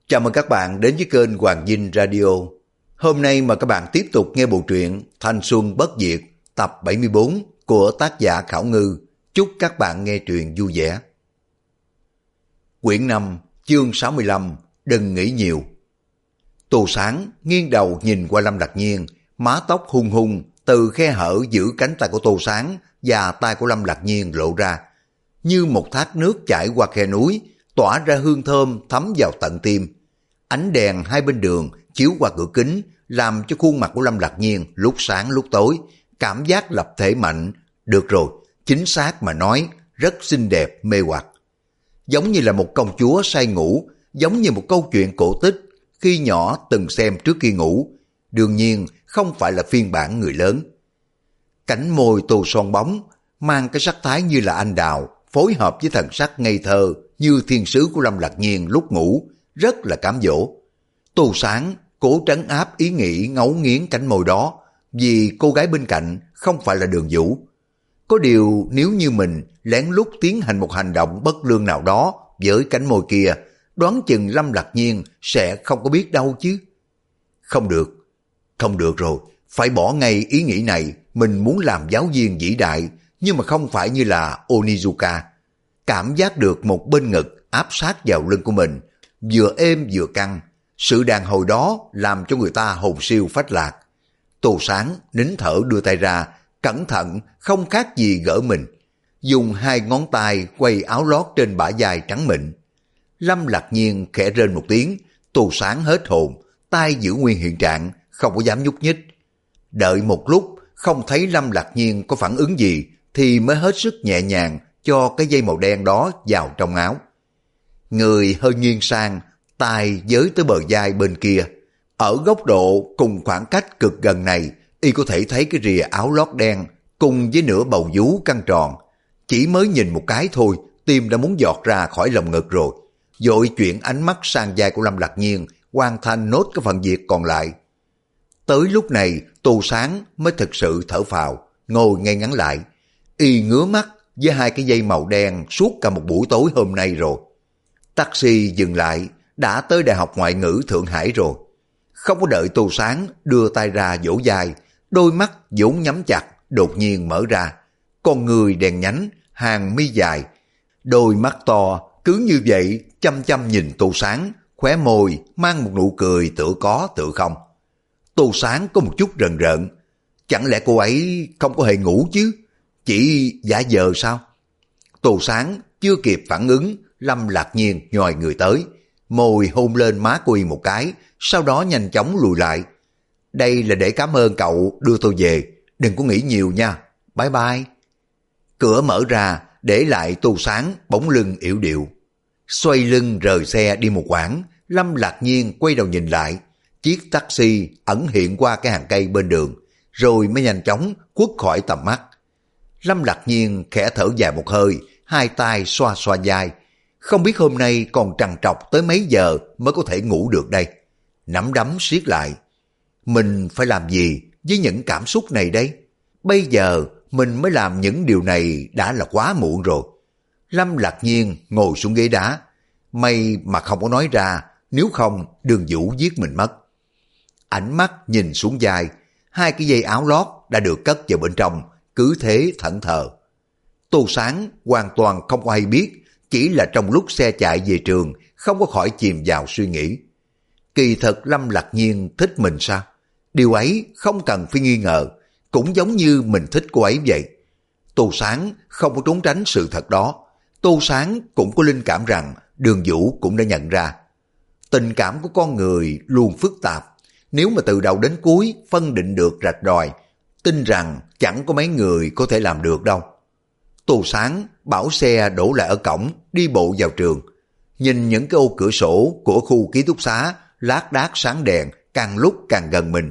Chào mừng các bạn đến với kênh Hoàng Vinh Radio. Hôm nay mà các bạn tiếp tục nghe bộ truyện Thanh Xuân Bất Diệt tập 74 của tác giả Khảo Ngư. Chúc các bạn nghe truyện vui vẻ. Quyển 5, chương 65, đừng nghĩ nhiều. Tô Sáng nghiêng đầu nhìn qua Lâm Lạc Nhiên, má tóc hung hung từ khe hở giữa cánh tay của Tô Sáng và tay của Lâm Lạc Nhiên lộ ra, như một thác nước chảy qua khe núi, tỏa ra hương thơm thấm vào tận tim. Ánh đèn hai bên đường chiếu qua cửa kính làm cho khuôn mặt của Lâm Lạc Nhiên lúc sáng lúc tối, cảm giác lập thể mạnh. Được rồi, chính xác mà nói, rất xinh đẹp mê hoặc. Giống như là một công chúa say ngủ, giống như một câu chuyện cổ tích khi nhỏ từng xem trước khi ngủ. Đương nhiên không phải là phiên bản người lớn. Cánh môi tô son bóng, mang cái sắc thái như là anh đào, phối hợp với thần sắc ngây thơ như thiên sứ của Lâm Lạc Nhiên lúc ngủ, rất là cám dỗ. Tô Sáng cố trấn áp ý nghĩ ngấu nghiến cánh môi đó, vì cô gái bên cạnh không phải là Đường Vũ. Có điều nếu như mình lén lút tiến hành một hành động bất lương nào đó với cánh môi kia, đoán chừng Lâm Lạc Nhiên sẽ không có biết đâu chứ. Không được rồi, phải bỏ ngay ý nghĩ này. Mình muốn làm giáo viên vĩ đại, nhưng mà không phải như là Onizuka. Cảm giác được một bên ngực áp sát vào lưng của mình, vừa êm vừa căng. Sự đàn hồi đó làm cho người ta hồn siêu phách lạc. Tô Sáng nín thở đưa tay ra, cẩn thận không khác gì gỡ mình, dùng hai ngón tay quay áo lót trên bả vai trắng mịn. Lâm Lạc Nhiên khẽ rên một tiếng, Tô Sáng hết hồn, tay giữ nguyên hiện trạng, không có dám nhúc nhích. Đợi một lúc không thấy Lâm Lạc Nhiên có phản ứng gì thì mới hết sức nhẹ nhàng cho cái dây màu đen đó vào trong áo. Người hơi nghiêng sang, tay giới tới bờ vai bên kia. Ở góc độ cùng khoảng cách cực gần này, y có thể thấy cái rìa áo lót đen cùng với nửa bầu vú căng tròn. Chỉ mới nhìn một cái thôi, tim đã muốn giọt ra khỏi lồng ngực rồi. Vội chuyển ánh mắt sang vai của Lâm Lạc Nhiên, hoàn thành nốt cái phần việc còn lại. Tới lúc này, Tô Sáng mới thực sự thở phào, ngồi ngay ngắn lại. Y ngứa mắt với hai cái dây màu đen suốt cả một buổi tối hôm nay rồi. Taxi dừng lại, đã tới Đại học Ngoại ngữ Thượng Hải rồi. Không có đợi Tô Sáng đưa tay ra vỗ vai, đôi mắt vốn nhắm chặt đột nhiên mở ra. Con người đèn nhánh, hàng mi dài, đôi mắt to cứ như vậy chăm chăm nhìn Tô Sáng, khóe môi mang một nụ cười tựa có tựa không. Tô Sáng có một chút rần rợn. Chẳng lẽ cô ấy không có hề ngủ chứ? Chỉ giả vờ sao? Tô Sáng chưa kịp phản ứng, Lâm Lạc Nhiên nhòi người tới, môi hôn lên má cô y một cái, sau đó nhanh chóng lùi lại. Đây là để cảm ơn cậu đưa tôi về, đừng có nghĩ nhiều nha, bye bye. Cửa mở ra, để lại Tô Sáng bóng lưng yểu điệu. Xoay lưng rời xe đi một quãng, Lâm Lạc Nhiên quay đầu nhìn lại. Chiếc taxi ẩn hiện qua cái hàng cây bên đường, rồi mới nhanh chóng khuất khỏi tầm mắt. Lâm Lạc Nhiên khẽ thở dài một hơi, hai tay xoa xoa vai. Không biết hôm nay còn trằn trọc tới mấy giờ mới có thể ngủ được đây. Nắm đấm siết lại. Mình phải làm gì với những cảm xúc này đây? Bây giờ mình mới làm những điều này đã là quá muộn rồi. Lâm Lạc Nhiên ngồi xuống ghế đá. May mà không có nói ra, nếu không Đường Vũ giết mình mất. Ánh mắt nhìn xuống vai, hai cái dây áo lót đã được cất vào bên trong, cứ thế thẫn thờ. Tô Sáng hoàn toàn không có hay biết, chỉ là trong lúc xe chạy về trường không có khỏi chìm vào suy nghĩ. Kỳ thật Lâm Lạc Nhiên thích mình sao? Điều ấy không cần phải nghi ngờ, cũng giống như mình thích cô ấy vậy. Tô Sáng không có trốn tránh sự thật đó. Tô Sáng cũng có linh cảm rằng Đường Vũ cũng đã nhận ra. Tình cảm của con người luôn phức tạp, nếu mà từ đầu đến cuối phân định được rạch ròi, tin rằng chẳng có mấy người có thể làm được đâu. Tô Sáng bảo xe đổ lại ở cổng, đi bộ vào trường. Nhìn những cái ô cửa sổ của khu ký túc xá lác đác sáng đèn càng lúc càng gần mình.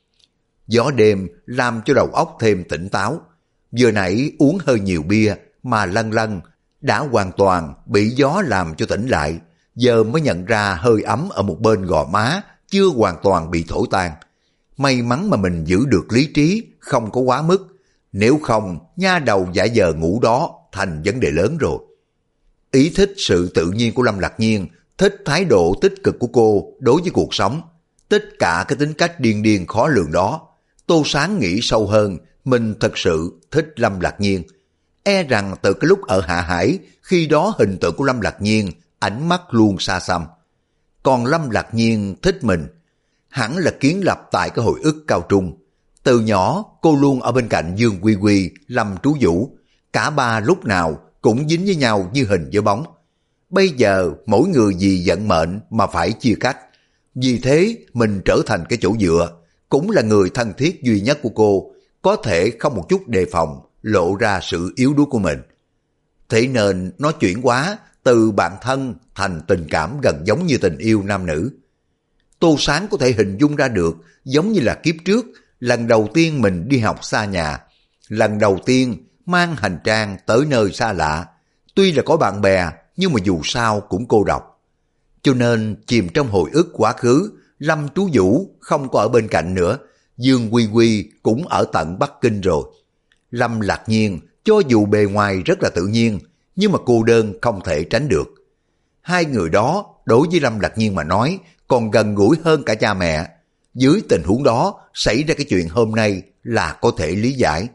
Gió đêm làm cho đầu óc thêm tỉnh táo. Vừa nãy uống hơi nhiều bia mà lân lân, đã hoàn toàn bị gió làm cho tỉnh lại. Giờ mới nhận ra hơi ấm ở một bên gò má chưa hoàn toàn bị thổi tan. May mắn mà mình giữ được lý trí, không có quá mức. Nếu không, nha đầu giả vờ ngủ đó thành vấn đề lớn rồi. Ý thích sự tự nhiên của Lâm Lạc Nhiên thích thái độ tích cực của cô đối với cuộc sống, tất cả cái tính cách điên điên khó lường đó. Tô Sáng nghĩ sâu hơn, mình thật sự thích Lâm Lạc Nhiên. E rằng từ cái lúc ở Hạ Hải, khi đó hình tượng của Lâm Lạc Nhiên, ánh mắt luôn xa xăm. Còn Lâm Lạc Nhiên thích mình, hẳn là kiến lập tại cái hồi ức cao trung. Từ nhỏ, cô luôn ở bên cạnh Dương Quy Quy, Lâm Trú Vũ. Cả ba lúc nào cũng dính với nhau như hình với bóng. Bây giờ, mỗi người vì vận mệnh mà phải chia cách. Vì thế, mình trở thành cái chỗ dựa, cũng là người thân thiết duy nhất của cô, có thể không một chút đề phòng, lộ ra sự yếu đuối của mình. Thế nên, nó chuyển hóa từ bạn thân thành tình cảm gần giống như tình yêu nam nữ. Tô Sáng có thể hình dung ra được, giống như là kiếp trước, lần đầu tiên mình đi học xa nhà, lần đầu tiên mang hành trang tới nơi xa lạ. Tuy là có bạn bè, nhưng mà dù sao cũng cô độc. Cho nên chìm trong hồi ức quá khứ, Lâm Trú Vũ không có ở bên cạnh nữa, Dương Quy Quy cũng ở tận Bắc Kinh rồi. Lâm Lạc Nhiên cho dù bề ngoài rất là tự nhiên, nhưng mà cô đơn không thể tránh được. Hai người đó đối với Lâm Lạc Nhiên mà nói còn gần gũi hơn cả cha mẹ. Dưới tình huống đó xảy ra cái chuyện hôm nay là có thể lý giải.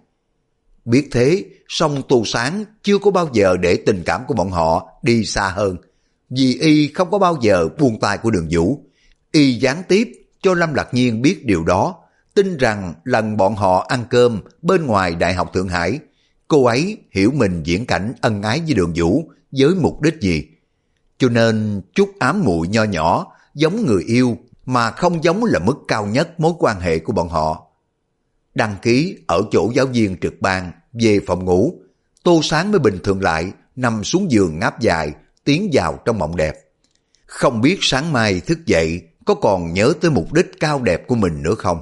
Biết thế, song Tô Sáng chưa có bao giờ để tình cảm của bọn họ đi xa hơn. Vì y không có bao giờ buông tay của Đường Vũ. Y gián tiếp cho Lâm Lạc Nhiên biết điều đó, tin rằng lần bọn họ ăn cơm bên ngoài Đại học Thượng Hải, cô ấy hiểu mình diễn cảnh ân ái với Đường Vũ với mục đích gì. Cho nên chút ám muội nho nhỏ giống người yêu mà không giống là mức cao nhất mối quan hệ của bọn họ. Đăng ký ở chỗ giáo viên trực ban về phòng ngủ, Tô Sáng mới bình thường lại, nằm xuống giường ngáp dài, tiến vào trong mộng đẹp. Không biết sáng mai thức dậy có còn nhớ tới mục đích cao đẹp của mình nữa không?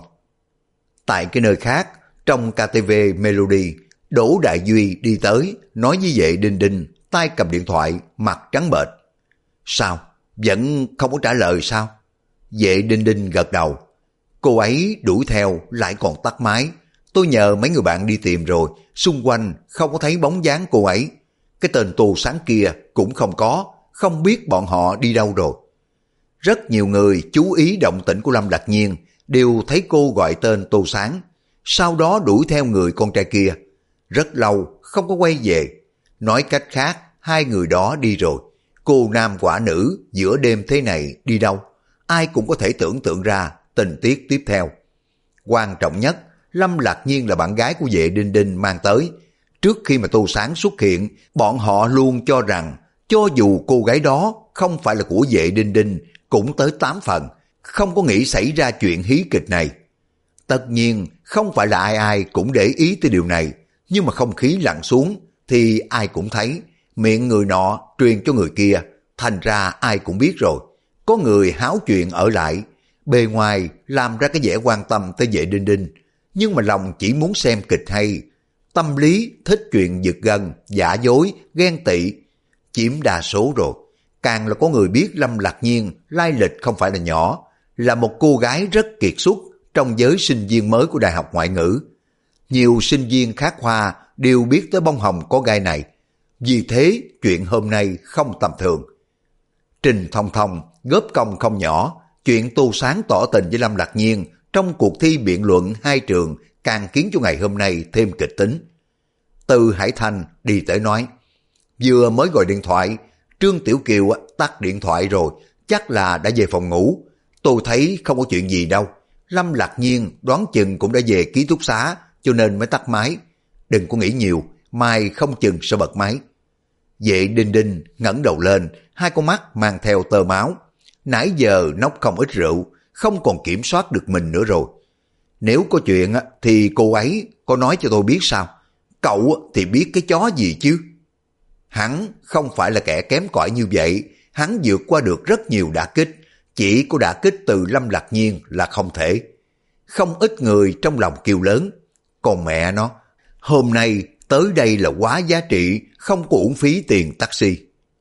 Tại cái nơi khác, trong KTV Melody, Đỗ Đại Duy đi tới, nói với vệ Đinh Đinh, tay cầm điện thoại, mặt trắng bệch. Sao? Vẫn không có trả lời sao? Vệ Đinh Đinh gật đầu. Cô ấy đuổi theo lại còn tắt máy. Tôi nhờ mấy người bạn đi tìm rồi, xung quanh không có thấy bóng dáng cô ấy. Cái tên Tô Sáng kia cũng không có, không biết bọn họ đi đâu rồi. Rất nhiều người chú ý động tĩnh của Lâm Lạc Nhiên, đều thấy cô gọi tên Tô Sáng, sau đó đuổi theo người con trai kia. Rất lâu không có quay về. Nói cách khác, hai người đó đi rồi. Cô nam quả nữ giữa đêm thế này đi đâu? Ai cũng có thể tưởng tượng ra tình tiết tiếp theo. Quan trọng nhất, Lâm Lạc Nhiên là bạn gái của vệ Đinh Đinh mang tới. Trước khi mà Tô Sáng xuất hiện, bọn họ luôn cho rằng cho dù cô gái đó không phải là của vệ Đinh Đinh cũng tới 8 phần, không có nghĩ xảy ra chuyện hí kịch này. Tất nhiên không phải là ai ai cũng để ý tới điều này, nhưng mà không khí lặng xuống thì ai cũng thấy, miệng người nọ truyền cho người kia, thành ra ai cũng biết rồi. Có người háo chuyện ở lại, bề ngoài làm ra cái vẻ quan tâm tới vệ Đinh Đinh, nhưng mà lòng chỉ muốn xem kịch hay. Tâm lý thích chuyện giật gân, giả dối, ghen tị chiếm đa số rồi. Càng là có người biết Lâm Lạc Nhiên lai lịch không phải là nhỏ, là một cô gái rất kiệt xuất trong giới sinh viên mới của Đại học Ngoại ngữ. Nhiều sinh viên khác khoa đều biết tới bông hồng có gai này. Vì thế chuyện hôm nay không tầm thường. Trình Thông Thông góp công không nhỏ, chuyện Tô Sáng tỏ tình với Lâm Lạc Nhiên trong cuộc thi biện luận hai trường càng khiến cho ngày hôm nay thêm kịch tính. Từ Hải Thành đi tới nói, vừa mới gọi điện thoại, Trương Tiểu Kiều tắt điện thoại rồi, chắc là đã về phòng ngủ. Tôi thấy không có chuyện gì đâu. Lâm Lạc Nhiên đoán chừng cũng đã về ký túc xá, cho nên mới tắt máy. Đừng có nghĩ nhiều, mai không chừng sẽ bật máy. Vệ Đinh Đinh ngẩng đầu lên, hai con mắt mang theo tơ máu. Nãy giờ nốc không ít rượu, không còn kiểm soát được mình nữa rồi. Nếu có chuyện thì cô ấy có nói cho tôi biết sao? Cậu thì biết cái chó gì chứ? Hắn không phải là kẻ kém cỏi như vậy, hắn vượt qua được rất nhiều đả kích, chỉ có đả kích từ Lâm Lạc Nhiên là không thể. Không ít người trong lòng kêu lớn, còn mẹ nó, hôm nay tới đây là quá giá trị, không có uổng phí tiền taxi.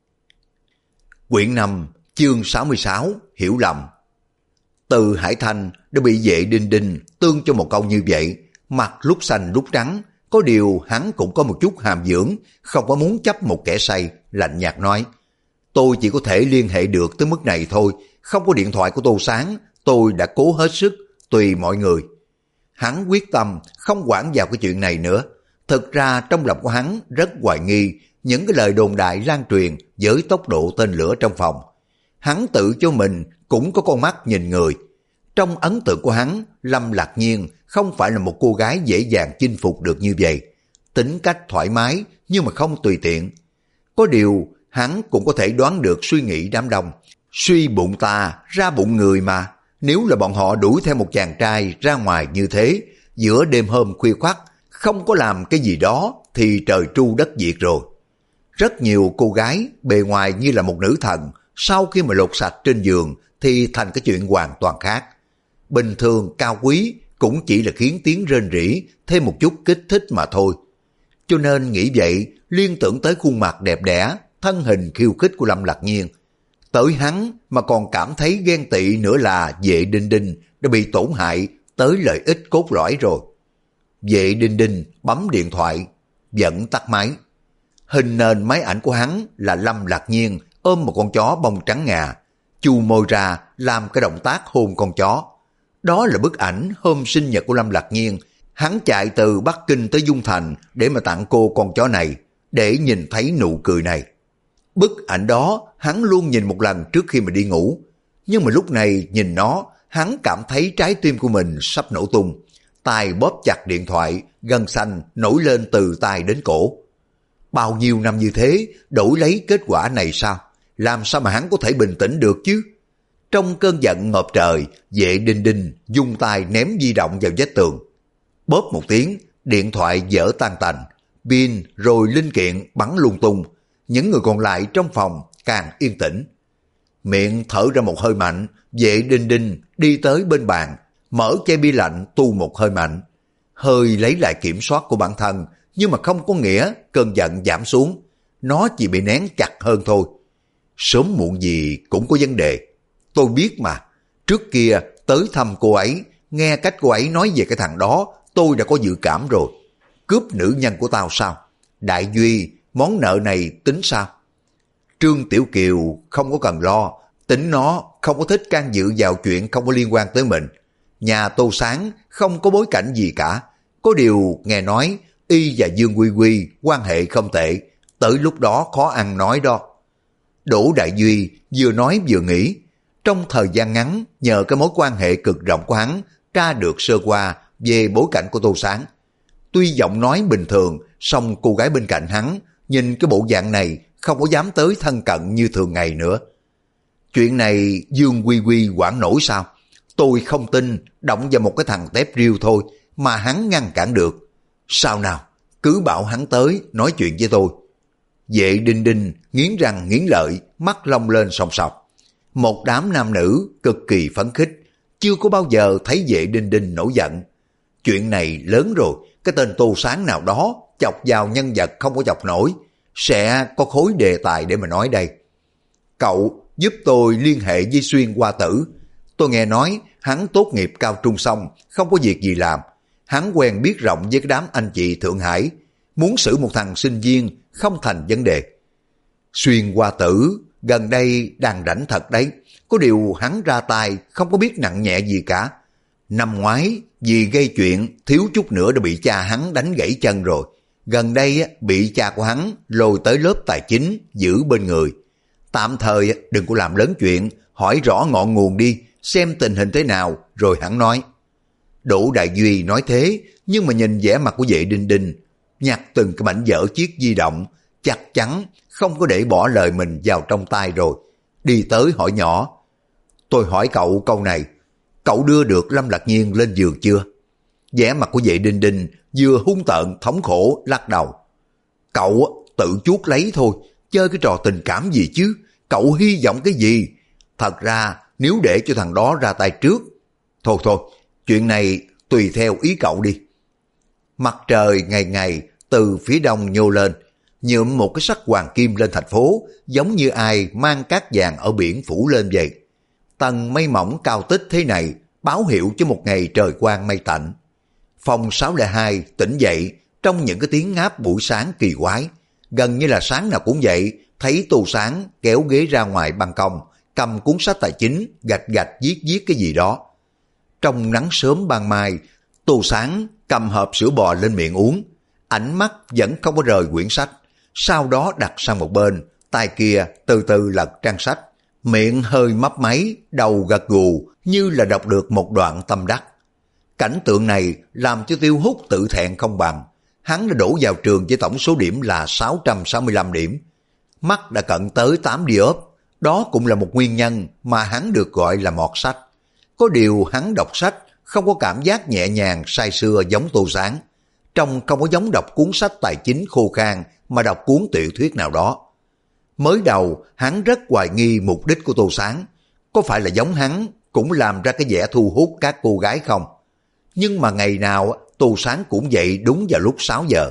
Quyển 5, chương 66, hiểu lầm. Từ Hải Thanh đã bị vệ Đinh Đinh tương cho một câu như vậy, mặt lúc xanh lúc trắng, có điều hắn cũng có một chút hàm dưỡng, không có muốn chấp một kẻ say, lạnh nhạt nói. Tôi chỉ có thể liên hệ được tới mức này thôi, không có điện thoại của Tô Sáng, tôi đã cố hết sức, tùy mọi người. Hắn quyết tâm không quản vào cái chuyện này nữa. Thực ra trong lòng của hắn rất hoài nghi những cái lời đồn đại lan truyền với tốc độ tên lửa trong phòng. Hắn tự cho mình cũng có con mắt nhìn người. Trong ấn tượng của hắn, Lâm Lạc Nhiên không phải là một cô gái dễ dàng chinh phục được như vậy. Tính cách thoải mái nhưng mà không tùy tiện. Có điều hắn cũng có thể đoán được suy nghĩ đám đông. Suy bụng ta ra bụng người mà. Nếu là bọn họ đuổi theo một chàng trai ra ngoài như thế, giữa đêm hôm khuya khoắt, không có làm cái gì đó thì trời tru đất diệt rồi. Rất nhiều cô gái bề ngoài như là một nữ thần, sau khi mà lột sạch trên giường thì thành cái chuyện hoàn toàn khác. Bình thường cao quý cũng chỉ là khiến tiếng rên rỉ thêm một chút kích thích mà thôi. Cho nên nghĩ vậy, liên tưởng tới khuôn mặt đẹp đẽ, thân hình khiêu khích của Lâm Lạc Nhiên. Tới hắn mà còn cảm thấy ghen tị nữa là Vệ Đinh Đinh đã bị tổn hại tới lợi ích cốt lõi rồi. Vệ Đinh Đinh bấm điện thoại, vẫn tắt máy. Hình nền máy ảnh của hắn là Lâm Lạc Nhiên ôm một con chó bông trắng ngà, chu môi ra làm cái động tác hôn con chó. Đó là bức ảnh hôm sinh nhật của Lâm Lạc Nhiên. Hắn chạy từ Bắc Kinh tới Dung Thành để mà tặng cô con chó này, để nhìn thấy nụ cười này. Bức ảnh đó hắn luôn nhìn một lần trước khi mà đi ngủ. Nhưng mà lúc này nhìn nó, hắn cảm thấy trái tim của mình sắp nổ tung. Tay bóp chặt điện thoại, gân xanh nổi lên từ tai đến cổ. Bao nhiêu năm như thế, đổi lấy kết quả này sao? Làm sao mà hắn có thể bình tĩnh được chứ? Trong cơn giận ngập trời, Vệ Đinh Đinh dùng tay ném di động vào vách tường. Bóp một tiếng, điện thoại vỡ tan tành, pin rồi linh kiện bắn lung tung. Những người còn lại trong phòng càng yên tĩnh. Miệng thở ra một hơi mạnh, Vệ Đinh Đinh đi tới bên bàn, mở chai bia lạnh tu một hơi mạnh. Hơi lấy lại kiểm soát của bản thân, nhưng mà không có nghĩa cơn giận giảm xuống. Nó chỉ bị nén chặt hơn thôi. Sớm muộn gì cũng có vấn đề. Tôi biết mà, trước kia tới thăm cô ấy, nghe cách cô ấy nói về cái thằng đó, tôi đã có dự cảm rồi. Cướp nữ nhân của tao sao? Đại Duy, món nợ này tính sao? Trương Tiểu Kiều không có cần lo, tính nó không có thích can dự vào chuyện không có liên quan tới mình. Nhà Tô Sáng không có bối cảnh gì cả. Có điều nghe nói y và Dương Quy Quy quan hệ không tệ, tới lúc đó khó ăn nói đó. Đỗ Đại Duy vừa nói vừa nghĩ. Trong thời gian ngắn, nhờ cái mối quan hệ cực rộng của hắn, tra được sơ qua về bối cảnh của Tô Sáng. Tuy giọng nói bình thường, song cô gái bên cạnh hắn, nhìn cái bộ dạng này không có dám tới thân cận như thường ngày nữa. Chuyện này Dương Quy Quy quản nổi sao? Tôi không tin động vào một cái thằng tép riêu thôi mà hắn ngăn cản được. Sao nào? Cứ bảo hắn tới nói chuyện với tôi. Vệ Đinh Đinh nghiến răng nghiến lợi, mắt long lên sòng sọc. Một đám nam nữ cực kỳ phấn khích, chưa có bao giờ thấy Vệ Đinh Đinh nổi giận. Chuyện này lớn rồi, cái tên Tô Sáng nào đó chọc vào nhân vật không có chọc nổi, sẽ có khối đề tài để mà nói đây. Cậu giúp tôi liên hệ với Xuyên Hoa Tử. Tôi nghe nói hắn tốt nghiệp cao trung xong, không có việc gì làm. Hắn quen biết rộng với cái đám anh chị Thượng Hải, muốn xử một thằng sinh viên không thành vấn đề. Xuyên Hoa Tử gần đây đang rảnh thật đấy, có điều hắn ra tay không có biết nặng nhẹ gì cả. Năm ngoái vì gây chuyện thiếu chút nữa đã bị cha hắn đánh gãy chân rồi. Gần đây bị cha của hắn lôi tới lớp tài chính giữ bên người. Tạm thời đừng có làm lớn chuyện, hỏi rõ ngọn nguồn đi, xem tình hình thế nào rồi hắn nói. Đỗ Đại Duy nói thế, nhưng mà nhìn vẻ mặt của Vệ Đinh Đinh, nhặt từng cái mảnh vỡ chiếc di động, chắc chắn không có để bỏ lời mình vào trong tay rồi. Đi tới hỏi nhỏ. Tôi hỏi cậu câu này, cậu đưa được Lâm Lạc Nhiên lên giường chưa? Vẻ mặt của Vệ Đinh Đinh vừa hung tợn thống khổ lắc đầu. Cậu tự chuốc lấy thôi, chơi cái trò tình cảm gì chứ, cậu hy vọng cái gì? Thật ra nếu để cho thằng đó ra tay trước. Thôi thôi, chuyện này tùy theo ý cậu đi. Mặt trời ngày ngày từ phía đông nhô lên, nhuộm một cái sắc hoàng kim lên thành phố, giống như ai mang cát vàng ở biển phủ lên vậy. Tầng mây mỏng cao tích thế này báo hiệu cho một ngày trời quang mây tạnh. Phòng 602 tỉnh dậy trong những cái tiếng ngáp buổi sáng kỳ quái, gần như là sáng nào cũng vậy, thấy Tô Sáng kéo ghế ra ngoài ban công, cầm cuốn sách tài chính, gạch gạch viết viết cái gì đó. Trong nắng sớm ban mai, Tô Sáng cầm hộp sữa bò lên miệng uống, ánh mắt vẫn không có rời quyển sách, sau đó đặt sang một bên, tay kia từ từ lật trang sách, miệng hơi mấp máy, đầu gật gù như là đọc được một đoạn tâm đắc. Cảnh tượng này làm cho Tiêu Hút tự thẹn không bằng. Hắn đã đổ vào trường với tổng số điểm là 665 điểm. Mắt đã cận tới 8 đi ốp. Đó cũng là một nguyên nhân mà hắn được gọi là mọt sách. Có điều hắn đọc sách không có cảm giác nhẹ nhàng say sưa giống Tô Sáng. Trông không có giống đọc cuốn sách tài chính khô khan mà đọc cuốn tiểu thuyết nào đó. Mới đầu hắn rất hoài nghi mục đích của Tô Sáng. Có phải là giống hắn cũng làm ra cái vẻ thu hút các cô gái không? Nhưng mà ngày nào Tô Sáng cũng dậy đúng vào lúc 6 giờ.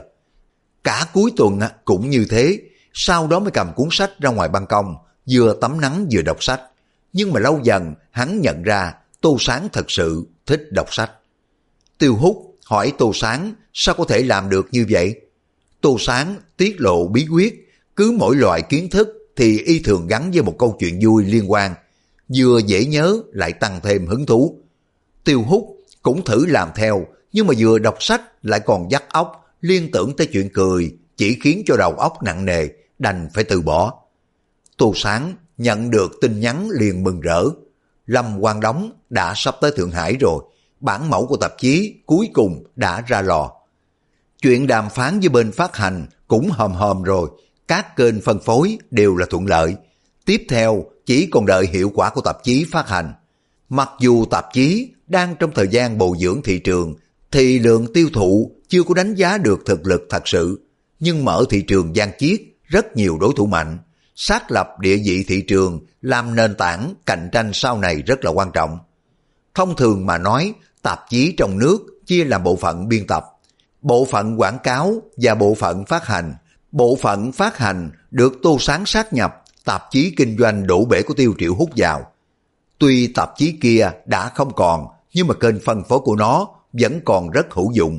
Cả cuối tuần cũng như thế, sau đó mới cầm cuốn sách ra ngoài ban công, vừa tắm nắng vừa đọc sách. Nhưng mà lâu dần hắn nhận ra Tô Sáng thật sự thích đọc sách. Tiêu Hút hỏi Tô Sáng sao có thể làm được như vậy? Tô Sáng tiết lộ bí quyết, cứ mỗi loại kiến thức thì y thường gắn với một câu chuyện vui liên quan, vừa dễ nhớ lại tăng thêm hứng thú. Tiêu Hút cũng thử làm theo, nhưng mà vừa đọc sách lại còn vắt óc, liên tưởng tới chuyện cười, chỉ khiến cho đầu óc nặng nề, đành phải từ bỏ. Tô Sáng nhận được tin nhắn liền mừng rỡ. Lâm Quang Đống đã sắp tới Thượng Hải rồi, bản mẫu của tạp chí cuối cùng đã ra lò. Chuyện đàm phán với bên phát hành cũng hòm hòm rồi, các kênh phân phối đều là thuận lợi. Tiếp theo chỉ còn đợi hiệu quả của tạp chí phát hành. Mặc dù tạp chí đang trong thời gian bồi dưỡng thị trường, thì lượng tiêu thụ chưa có đánh giá được thực lực thật sự. Nhưng mở thị trường Giang Chiết rất nhiều đối thủ mạnh, xác lập địa vị thị trường làm nền tảng cạnh tranh sau này rất là quan trọng. Thông thường mà nói, tạp chí trong nước chia làm bộ phận biên tập, bộ phận quảng cáo và bộ phận phát hành. Bộ phận phát hành được Tô Sáng sát nhập tạp chí kinh doanh đổ bể của Tiêu Triệu Hút vào. Tuy tạp chí kia đã không còn, nhưng mà kênh phân phối của nó vẫn còn rất hữu dụng.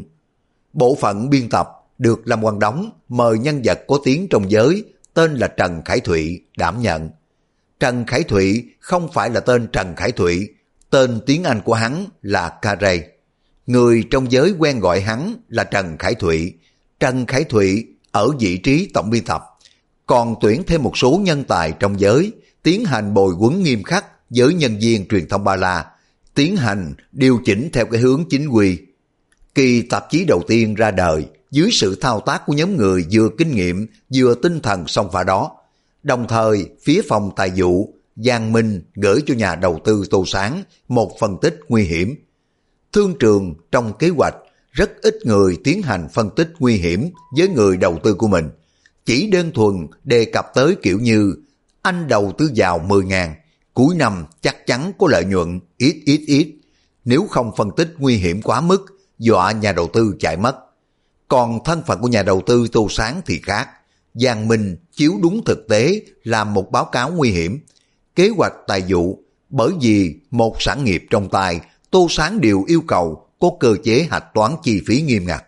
Bộ phận biên tập được Lâm Quang Đống mời nhân vật có tiếng trong giới tên là Trần Khải Thụy đảm nhận. Trần Khải Thụy không phải là tên Trần Khải Thụy, tên tiếng Anh của hắn là Carey. Người trong giới quen gọi hắn là Trần Khải Thụy. Trần Khải Thụy ở vị trí tổng biên tập, còn tuyển thêm một số nhân tài trong giới, tiến hành bồi huấn nghiêm khắc với nhân viên truyền thông Ba La, tiến hành điều chỉnh theo cái hướng chính quy. Kỳ tạp chí đầu tiên ra đời dưới sự thao tác của nhóm người vừa kinh nghiệm vừa tinh thần song pha đó. Đồng thời phía phòng tài vụ Giang Minh gửi cho nhà đầu tư Tô Sáng một phân tích nguy hiểm. Thương trường trong kế hoạch rất ít người tiến hành phân tích nguy hiểm với người đầu tư của mình, chỉ đơn thuần đề cập tới kiểu như anh đầu tư vào 10.000, cuối năm chắc chắn có lợi nhuận ít. Nếu không phân tích nguy hiểm quá mức, dọa nhà đầu tư chạy mất. Còn thân phận của nhà đầu tư Tô Sáng thì khác. Giang Minh chiếu đúng thực tế làm một báo cáo nguy hiểm, kế hoạch tài vụ, bởi vì một sản nghiệp trong tay, Tô Sáng đều yêu cầu có cơ chế hạch toán chi phí nghiêm ngặt.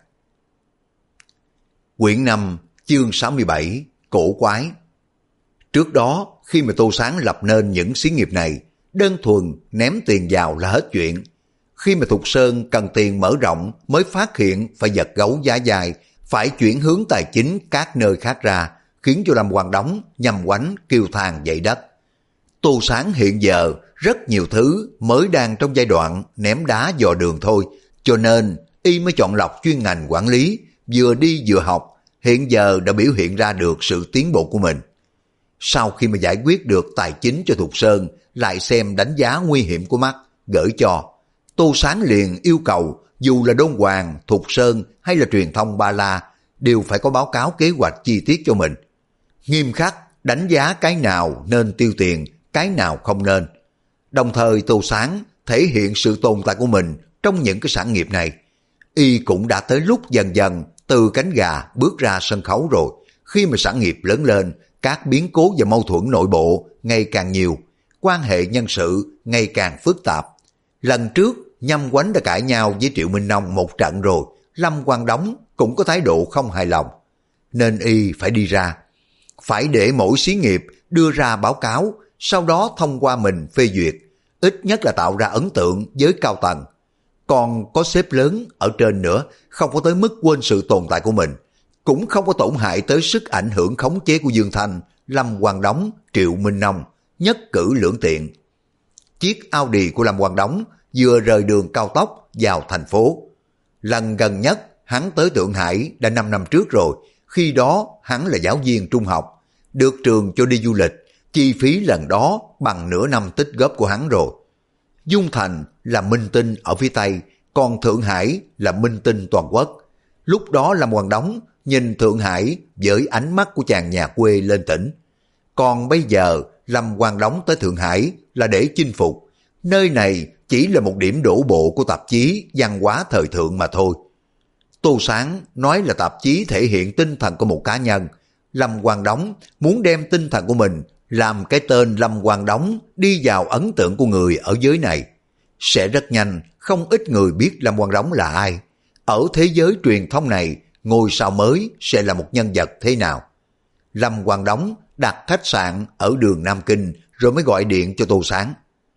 Quyển 5, chương 67, cổ quái. Trước đó, khi mà Tô Sáng lập nên những xí nghiệp này, đơn thuần ném tiền vào là hết chuyện. Khi mà Thục Sơn cần tiền mở rộng mới phát hiện phải giật gấu giá dài, phải chuyển hướng tài chính các nơi khác ra, khiến cho Lâm Quang Đống nhằm quánh kêu than dậy đất. Tô Sáng hiện giờ rất nhiều thứ mới đang trong giai đoạn ném đá dò đường thôi, cho nên y mới chọn lọc chuyên ngành quản lý, vừa đi vừa học, hiện giờ đã biểu hiện ra được sự tiến bộ của mình. Sau khi mà giải quyết được tài chính cho Thục Sơn, lại xem đánh giá nguy hiểm của mắt, gửi cho. Tô Sáng liền yêu cầu dù là Đôn Hoàng, Thục Sơn hay là truyền thông Ba La đều phải có báo cáo kế hoạch chi tiết cho mình. Nghiêm khắc đánh giá cái nào nên tiêu tiền, cái nào không nên. Đồng thời Tô Sáng thể hiện sự tồn tại của mình trong những cái sản nghiệp này. Y cũng đã tới lúc dần dần từ cánh gà bước ra sân khấu rồi. Khi mà sản nghiệp lớn lên, các biến cố và mâu thuẫn nội bộ ngày càng nhiều, quan hệ nhân sự ngày càng phức tạp. Lần trước Nhâm Quánh đã cãi nhau với Triệu Minh Nông một trận rồi, Lâm Quang Đống cũng có thái độ không hài lòng, nên y phải đi ra. phải để mỗi xí nghiệp đưa ra báo cáo, sau đó thông qua mình phê duyệt, ít nhất là tạo ra ấn tượng với cao tầng. Còn có sếp lớn ở trên nữa, không có tới mức quên sự tồn tại của mình, cũng không có tổn hại tới sức ảnh hưởng khống chế của Dương Thanh, Lâm Quang Đống, Triệu Minh Nông, nhất cử lưỡng tiện. Chiếc Audi của Lâm Quang Đống vừa rời đường cao tốc vào thành phố. Lần gần nhất hắn tới Thượng Hải đã 5 năm trước rồi, khi đó hắn là giáo viên trung học, được trường cho đi du lịch, chi phí lần đó bằng nửa năm tích góp của hắn rồi. Dung Thành là minh tinh ở phía Tây, còn Thượng Hải là minh tinh toàn quốc. Lúc đó Lâm Quang Đống nhìn Thượng Hải với ánh mắt của chàng nhà quê lên tỉnh. Còn bây giờ Lâm Quang Đống tới Thượng Hải là để chinh phục. Nơi này chỉ là một điểm đổ bộ của tạp chí văn hóa thời thượng mà thôi. Tô Sáng nói là tạp chí thể hiện tinh thần của một cá nhân. Lâm Quang Đống muốn đem tinh thần của mình làm cái tên Lâm Quang Đống đi vào ấn tượng của người ở giới này. Sẽ rất nhanh, không ít người biết Lâm Quang Đống là ai. Ở thế giới truyền thông này, ngôi sao mới sẽ là một nhân vật thế nào? Lâm Quang Đống đặt khách sạn ở đường Nam Kinh rồi mới gọi điện cho Tô Sáng.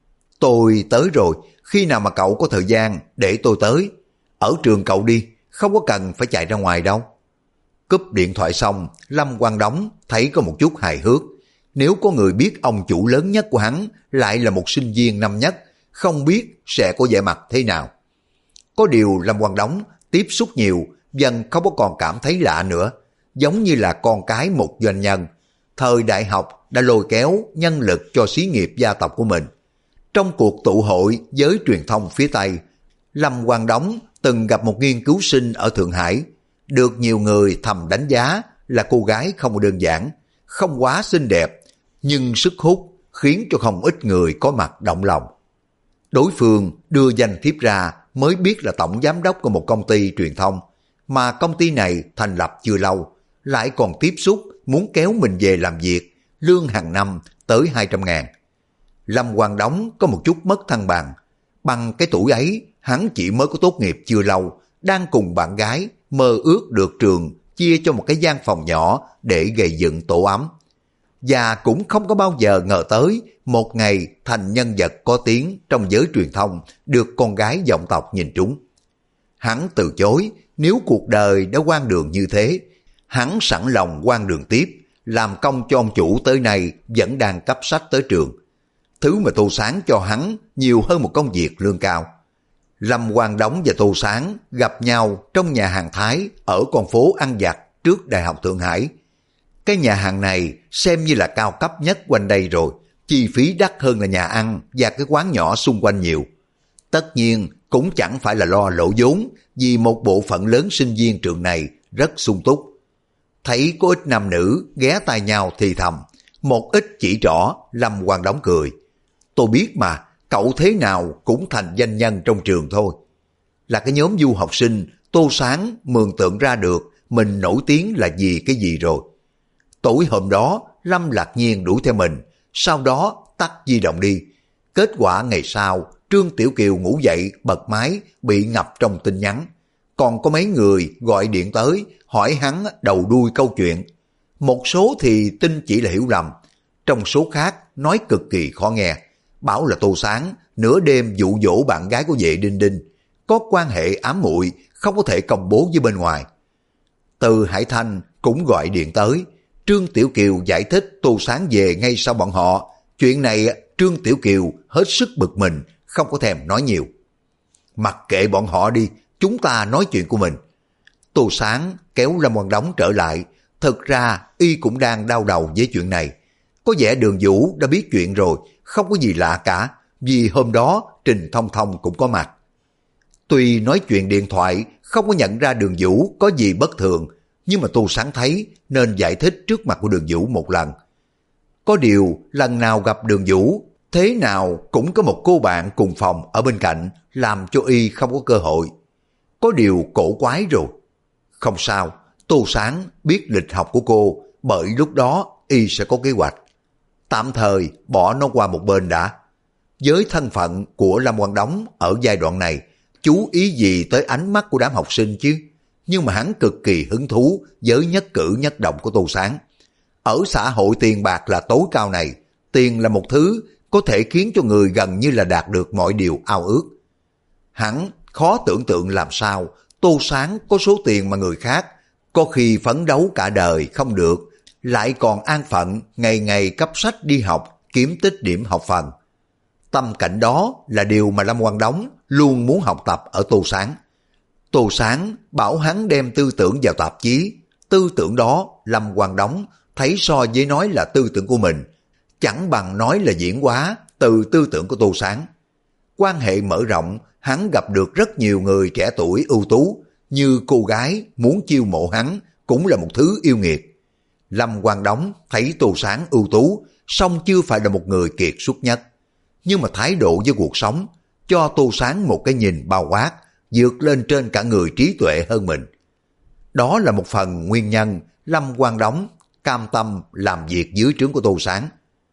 Tôi tới rồi, khi nào mà cậu có thời gian để tôi tới. Ở trường cậu đi, không có cần phải chạy ra ngoài đâu. Cúp điện thoại xong, Lâm Quang Đống thấy có một chút hài hước. Nếu có người biết ông chủ lớn nhất của hắn lại là một sinh viên năm nhất, không biết sẽ có vẻ mặt thế nào. Có điều Lâm Quang Đống tiếp xúc nhiều, dần không có còn cảm thấy lạ nữa, giống như là con cái một doanh nhân. Thời đại học đã lôi kéo nhân lực cho xí nghiệp gia tộc của mình. Trong cuộc tụ hội với truyền thông phía Tây, Lâm Quang Đống từng gặp một nghiên cứu sinh ở Thượng Hải, được nhiều người thầm đánh giá là cô gái không đơn giản, không quá xinh đẹp, nhưng sức hút khiến cho không ít người có mặt động lòng. Đối phương đưa danh thiếp ra mới biết là tổng giám đốc của một công ty truyền thông, mà công ty này thành lập chưa lâu, lại còn tiếp xúc muốn kéo mình về làm việc, lương hàng năm tới 200.000. Lâm Quang Đống có một chút mất thăng bằng. Bằng cái tuổi ấy, hắn chỉ mới có tốt nghiệp chưa lâu, đang cùng bạn gái mơ ước được trường chia cho một cái gian phòng nhỏ để gây dựng tổ ấm. Và cũng không có bao giờ ngờ tới một ngày thành nhân vật có tiếng trong giới truyền thông, được con gái vọng tộc nhìn trúng. Hắn từ chối, nếu cuộc đời đã quan đường như thế, hắn sẵn lòng quan đường tiếp, làm công cho ông chủ tới nay vẫn đang cấp sách tới trường. Thứ mà Tô Sáng cho hắn nhiều hơn một công việc lương cao. Lâm Quang Đống và Tô Sáng gặp nhau trong nhà hàng Thái ở con phố ăn vặt trước Đại học Thượng Hải. Cái nhà hàng này xem như là cao cấp nhất quanh đây rồi, chi phí đắt hơn là nhà ăn và cái quán nhỏ xung quanh nhiều. Tất nhiên cũng chẳng phải là lo lỗ vốn, vì một bộ phận lớn sinh viên trường này rất sung túc. Thấy có ít nam nữ ghé tai nhau thì thầm, một ít chỉ trỏ, Lâm Quang Đống cười. Tôi biết mà, cậu thế nào cũng thành danh nhân trong trường thôi. Là cái nhóm du học sinh, Tô Sáng mường tượng ra được mình nổi tiếng là vì cái gì rồi. Tối hôm đó, Lâm Lạc Nhiên đuổi theo mình, sau đó tắt di động đi. Kết quả ngày sau, Trương Tiểu Kiều ngủ dậy bật máy bị ngập trong tin nhắn. Còn có mấy người gọi điện tới hỏi hắn đầu đuôi câu chuyện. Một số thì tin chỉ là hiểu lầm, trong số khác nói cực kỳ khó nghe. Bảo là Tô Sáng nửa đêm dụ dỗ bạn gái của Vệ Đinh Đinh, có quan hệ ám muội không có thể công bố với bên ngoài. Từ Hải Thanh cũng gọi điện tới. Trương Tiểu Kiều giải thích Tô Sáng về ngay sau bọn họ. Chuyện này Trương Tiểu Kiều hết sức bực mình, không có thèm nói nhiều. Mặc kệ bọn họ đi, chúng ta nói chuyện của mình. Tô Sáng kéo Lâm Quang Đống trở lại. Thực ra y cũng đang đau đầu với chuyện này. Có vẻ Đường Vũ đã biết chuyện rồi, không có gì lạ cả, vì hôm đó Trình Thông Thông cũng có mặt. Tuy nói chuyện điện thoại không có nhận ra Đường Vũ có gì bất thường, nhưng mà Tô Sáng thấy nên giải thích trước mặt của Đường Vũ một lần. Có điều lần nào gặp Đường Vũ, thế nào cũng có một cô bạn cùng phòng ở bên cạnh, làm cho y không có cơ hội. Có điều cổ quái rồi. Không sao, Tô Sáng biết lịch học của cô, bởi lúc đó y sẽ có kế hoạch. Tạm thời bỏ nó qua một bên đã. Với thân phận của Lâm Quang Đống ở giai đoạn này, chú ý gì tới ánh mắt của đám học sinh chứ? Nhưng mà hắn cực kỳ hứng thú với nhất cử nhất động của Tô Sáng. Ở xã hội tiền bạc là tối cao này, tiền là một thứ có thể khiến cho người gần như là đạt được mọi điều ao ước. Hắn khó tưởng tượng làm sao Tô Sáng có số tiền mà người khác có khi phấn đấu cả đời không được, lại còn an phận ngày ngày cấp sách đi học, kiếm tích điểm học phần. Tâm cảnh đó là điều mà Lâm Quang Đống luôn muốn học tập ở Tô Sáng. Tô Sáng bảo hắn đem tư tưởng vào tạp chí, tư tưởng đó Lâm Quang Đống thấy so với nói là tư tưởng của mình, chẳng bằng nói là diễn hóa từ tư tưởng của Tô Sáng. Quan hệ mở rộng, hắn gặp được rất nhiều người trẻ tuổi ưu tú, như cô gái muốn chiêu mộ hắn cũng là một thứ yêu nghiệt. Lâm Quang Đống thấy Tô Sáng ưu tú, song chưa phải là một người kiệt xuất nhất. Nhưng mà thái độ với cuộc sống, cho Tô Sáng một cái nhìn bao quát, vượt lên trên cả người trí tuệ hơn mình. Đó là một phần nguyên nhân Lâm Quang Đống cam tâm làm việc dưới trướng của Tô Sáng.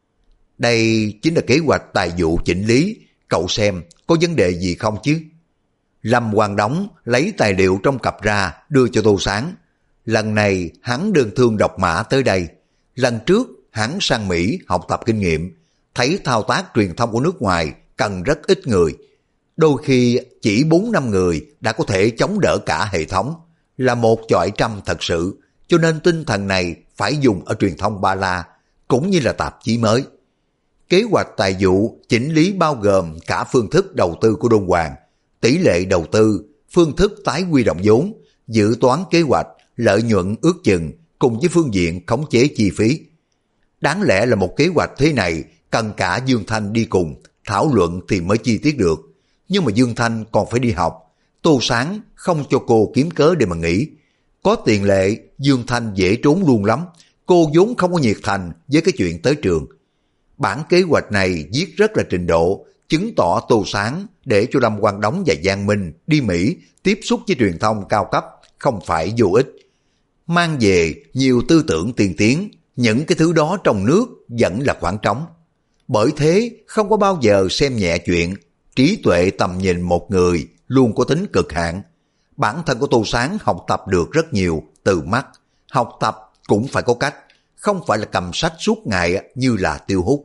Đây chính là kế hoạch tài vụ chỉnh lý, cậu xem có vấn đề gì không chứ? Lâm Quang Đống lấy tài liệu trong cặp ra đưa cho Tô Sáng. Lần này hắn đơn thương độc mã tới đây. Lần trước hắn sang Mỹ học tập kinh nghiệm, thấy thao tác truyền thông của nước ngoài cần rất ít người. Đôi khi chỉ 4-5 người đã có thể chống đỡ cả hệ thống, là một chọi trăm thật sự, cho nên tinh thần này phải dùng ở truyền thông Ba La, cũng như là tạp chí mới. Kế hoạch tài vụ chỉnh lý bao gồm cả phương thức đầu tư của Đôn Hoàng, tỷ lệ đầu tư, phương thức tái quy động vốn, dự toán kế hoạch, lợi nhuận ước chừng cùng với phương diện khống chế chi phí. Đáng lẽ là một kế hoạch thế này cần cả Dương Thanh đi cùng, thảo luận thì mới chi tiết được. Nhưng mà Dương Thanh còn phải đi học, Tô Sáng không cho cô kiếm cớ để mà nghỉ. Có tiền lệ, Dương Thanh dễ trốn luôn lắm, cô vốn không có nhiệt thành với cái chuyện tới trường. Bản kế hoạch này viết rất là trình độ, chứng tỏ Tô Sáng để cho Lâm Quang Đống và Giang Minh đi Mỹ tiếp xúc với truyền thông cao cấp không phải vô ích. Mang về nhiều tư tưởng tiên tiến, những cái thứ đó trong nước vẫn là khoảng trống. Bởi thế không có bao giờ xem nhẹ chuyện, trí tuệ tầm nhìn một người luôn có tính cực hạn. Bản thân của Tô Sáng học tập được rất nhiều từ mắt, học tập cũng phải có cách, không phải là cầm sách suốt ngày như là Tiêu Hút.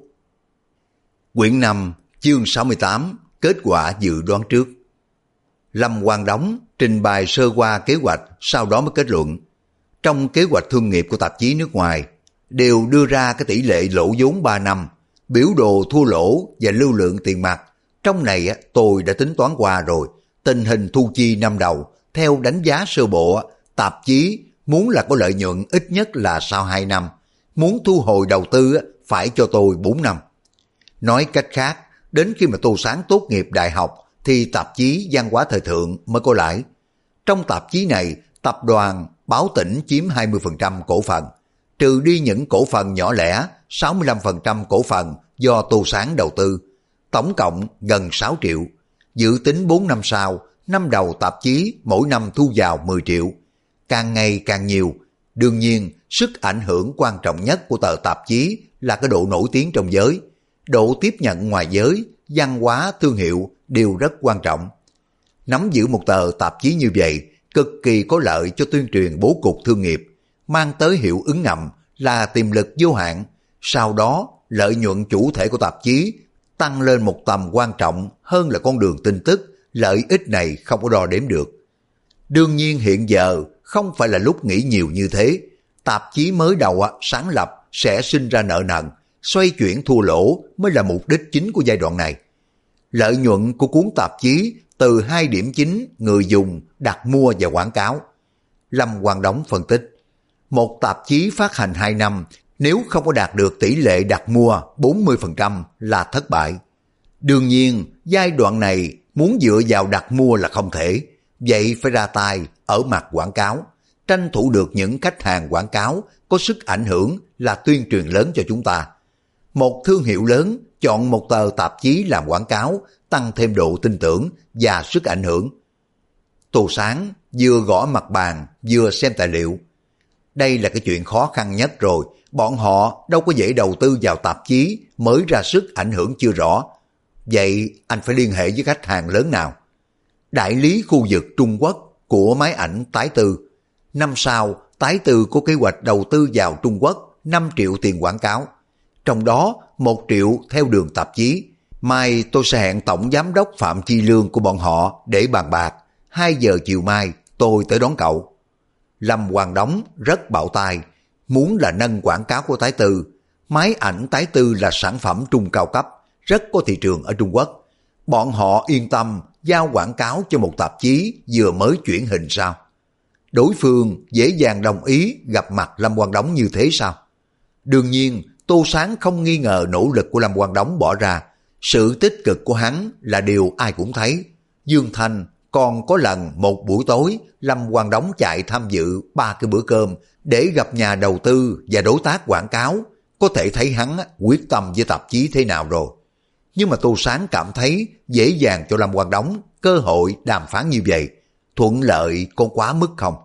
Quyển 5, chương 68, kết quả dự đoán trước. Lâm Quang Đống trình bày sơ qua kế hoạch, sau đó mới kết luận. Trong kế hoạch thương nghiệp của tạp chí nước ngoài, đều đưa ra cái tỷ lệ lỗ vốn 3 năm, biểu đồ thua lỗ và lưu lượng tiền mặt. Trong này tôi đã tính toán qua rồi, tình hình thu chi năm đầu, theo đánh giá sơ bộ, tạp chí muốn là có lợi nhuận ít nhất là sau 2 năm, muốn thu hồi đầu tư phải cho tôi 4 năm. Nói cách khác, đến khi mà Tô Sáng tốt nghiệp đại học thì tạp chí Văn hóa thời thượng mới có lãi. Trong tạp chí này, tập đoàn Báo Tỉnh chiếm 20% cổ phần, trừ đi những cổ phần nhỏ lẻ, 65% cổ phần do Tô Sáng đầu tư, tổng cộng gần 6 triệu. Dự tính 4 năm sau, năm đầu tạp chí mỗi năm thu vào 10 triệu, càng ngày càng nhiều. Đương nhiên, sức ảnh hưởng quan trọng nhất của tờ tạp chí là cái độ nổi tiếng trong giới, độ tiếp nhận ngoài giới, văn hóa, thương hiệu đều rất quan trọng. Nắm giữ một tờ tạp chí như vậy cực kỳ có lợi cho tuyên truyền bố cục thương nghiệp, mang tới hiệu ứng ngầm là tiềm lực vô hạn. Sau đó, lợi nhuận chủ thể của tạp chí tăng lên một tầm quan trọng hơn là con đường tin tức, lợi ích này không có đo đếm được. Đương nhiên hiện giờ không phải là lúc nghĩ nhiều như thế, tạp chí mới đầu sáng lập sẽ sinh ra nợ nần, xoay chuyển thua lỗ mới là mục đích chính của giai đoạn này. Lợi nhuận của cuốn tạp chí từ 2 điểm chính người dùng, đặt mua và quảng cáo. Lâm Quang Đống phân tích, một tạp chí phát hành 2 năm nếu không có đạt được tỷ lệ đặt mua 40% là thất bại. Đương nhiên, giai đoạn này muốn dựa vào đặt mua là không thể, vậy phải ra tay ở mặt quảng cáo, tranh thủ được những khách hàng quảng cáo có sức ảnh hưởng là tuyên truyền lớn cho chúng ta. Một thương hiệu lớn chọn một tờ tạp chí làm quảng cáo, tăng thêm độ tin tưởng và sức ảnh hưởng. Tô Sáng vừa gõ mặt bàn vừa xem tài liệu. Đây là cái chuyện khó khăn nhất rồi, bọn họ đâu có dễ đầu tư vào tạp chí mới ra sức ảnh hưởng chưa rõ. Vậy anh phải liên hệ với khách hàng lớn nào? Đại lý khu vực Trung Quốc của máy ảnh Tái Tư. Năm sau, Tái Tư có kế hoạch đầu tư vào Trung Quốc 5 triệu tiền quảng cáo. Trong đó 1 triệu theo đường tạp chí. Mai tôi sẽ hẹn tổng giám đốc Phạm Chi Lương của bọn họ để bàn bạc. 2 giờ chiều mai tôi tới đón cậu. Lâm Quang Đống rất bạo tai, muốn là nâng quảng cáo của Tái Tư. Máy ảnh Tái Tư là sản phẩm trung cao cấp, rất có thị trường ở Trung Quốc. Bọn họ yên tâm giao quảng cáo cho một tạp chí vừa mới chuyển hình sao? Đối phương dễ dàng đồng ý gặp mặt Lâm Quang Đống như thế sao? Đương nhiên, Tô Sáng không nghi ngờ nỗ lực của Lâm Quang Đống bỏ ra. Sự tích cực của hắn là điều ai cũng thấy. Dương Thanh còn có lần một buổi tối Lâm Quang Đống chạy tham dự 3 cái bữa cơm để gặp nhà đầu tư và đối tác quảng cáo. Có thể thấy hắn quyết tâm với tạp chí thế nào rồi. Nhưng mà Tô Sáng cảm thấy dễ dàng cho Lâm Quang Đống cơ hội đàm phán như vậy. Thuận lợi có quá mức không?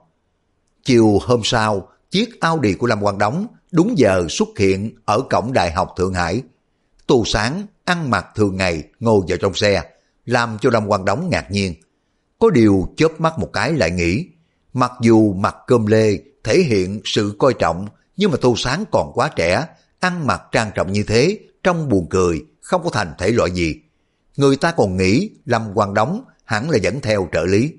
Chiều hôm sau, chiếc Audi của Lâm Quang Đống đúng giờ xuất hiện ở cổng Đại học Thượng Hải. Tô Sáng ăn mặc thường ngày ngồi vào trong xe, làm cho Lâm Quang Đống ngạc nhiên. Có điều chớp mắt một cái lại nghĩ, mặc dù mặc cơm lê thể hiện sự coi trọng, nhưng mà Tô Sáng còn quá trẻ, ăn mặc trang trọng như thế, trông buồn cười, không có thành thể loại gì. Người ta còn nghĩ Lâm Quang Đống hẳn là dẫn theo trợ lý.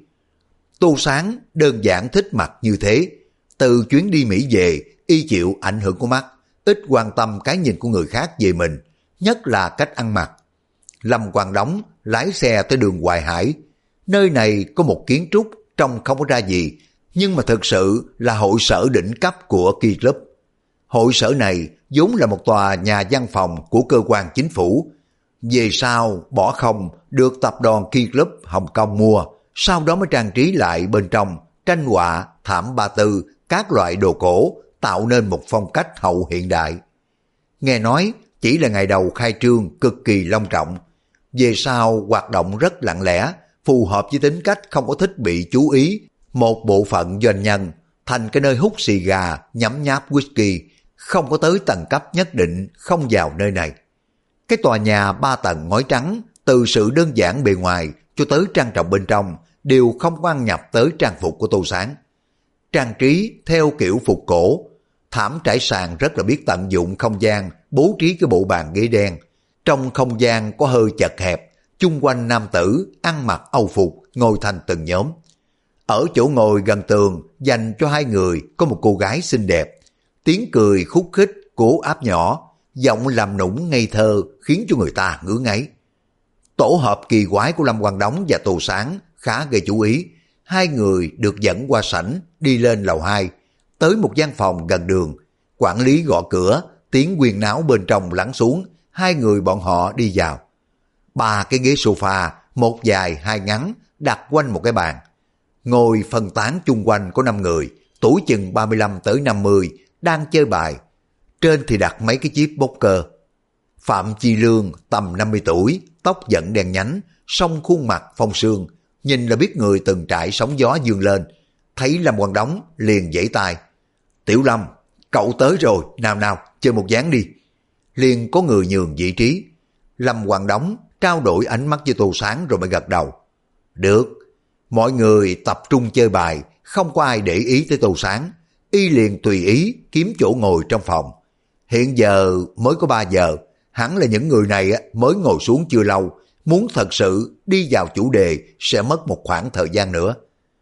Tô Sáng đơn giản thích mặc như thế, từ chuyến đi Mỹ về, y chịu ảnh hưởng của mắt, ít quan tâm cái nhìn của người khác về mình, nhất là cách ăn mặc. Lâm Quang Đống lái xe tới đường Hoài Hải. Nơi này có một kiến trúc trông không có ra gì, nhưng mà thực sự là hội sở đỉnh cấp của Key Club. Hội sở này vốn là một tòa nhà văn phòng của cơ quan chính phủ. Về sau bỏ không được tập đoàn Key Club Hồng Kông mua, sau đó mới trang trí lại bên trong tranh họa, thảm ba tư, các loại đồ cổ, tạo nên một phong cách hậu hiện đại. Nghe nói chỉ là ngày đầu khai trương cực kỳ long trọng, về sau hoạt động rất lặng lẽ, phù hợp với tính cách không có thích bị chú ý một bộ phận doanh nhân, thành cái nơi hút xì gà, nhấm nháp whisky, không có tới tầng cấp nhất định không vào nơi này. Cái tòa nhà 3 tầng ngói trắng, từ sự đơn giản bề ngoài cho tới trang trọng bên trong, đều không có ăn nhập tới trang phục của Tô Sáng. Trang trí theo kiểu phục cổ, thảm trải sàn rất là biết tận dụng không gian, bố trí cái bộ bàn ghế đen. Trong không gian có hơi chật hẹp, chung quanh nam tử ăn mặc âu phục ngồi thành từng nhóm. Ở chỗ ngồi gần tường dành cho 2 người có một cô gái xinh đẹp, tiếng cười khúc khích cố áp nhỏ, giọng làm nũng ngây thơ khiến cho người ta ngứa ngáy. Tổ hợp kỳ quái của Lâm Quang Đống và Tô Sáng khá gây chú ý. 2 người được dẫn qua sảnh đi lên lầu 2, tới một gian phòng gần đường. Quản lý gõ cửa, tiếng huyên náo bên trong lắng xuống, 2 người bọn họ đi vào. 3 cái ghế sofa, một dài 2 ngắn, đặt quanh một cái bàn. Ngồi phân tán chung quanh có 5 người, tuổi chừng 35 tới 50, đang chơi bài. Trên thì đặt mấy cái chip poker. Phạm Chi Lương tầm 50 tuổi, tóc vẫn đen nhánh, song khuôn mặt phong sương, nhìn là biết người từng trải sóng gió dương lên. Thấy Lâm Quang Đống liền giãy tay. Tiểu Lâm, cậu tới rồi, nào nào, chơi một ván đi. Liền có người nhường vị trí. Lâm Quang Đống trao đổi ánh mắt với Tô Sáng rồi mới gật đầu. Được, mọi người tập trung chơi bài, không có ai để ý tới Tô Sáng. Y liền tùy ý kiếm chỗ ngồi trong phòng. Hiện giờ mới có 3 giờ, hẳn là những người này mới ngồi xuống chưa lâu, muốn thật sự đi vào chủ đề sẽ mất một khoảng thời gian nữa.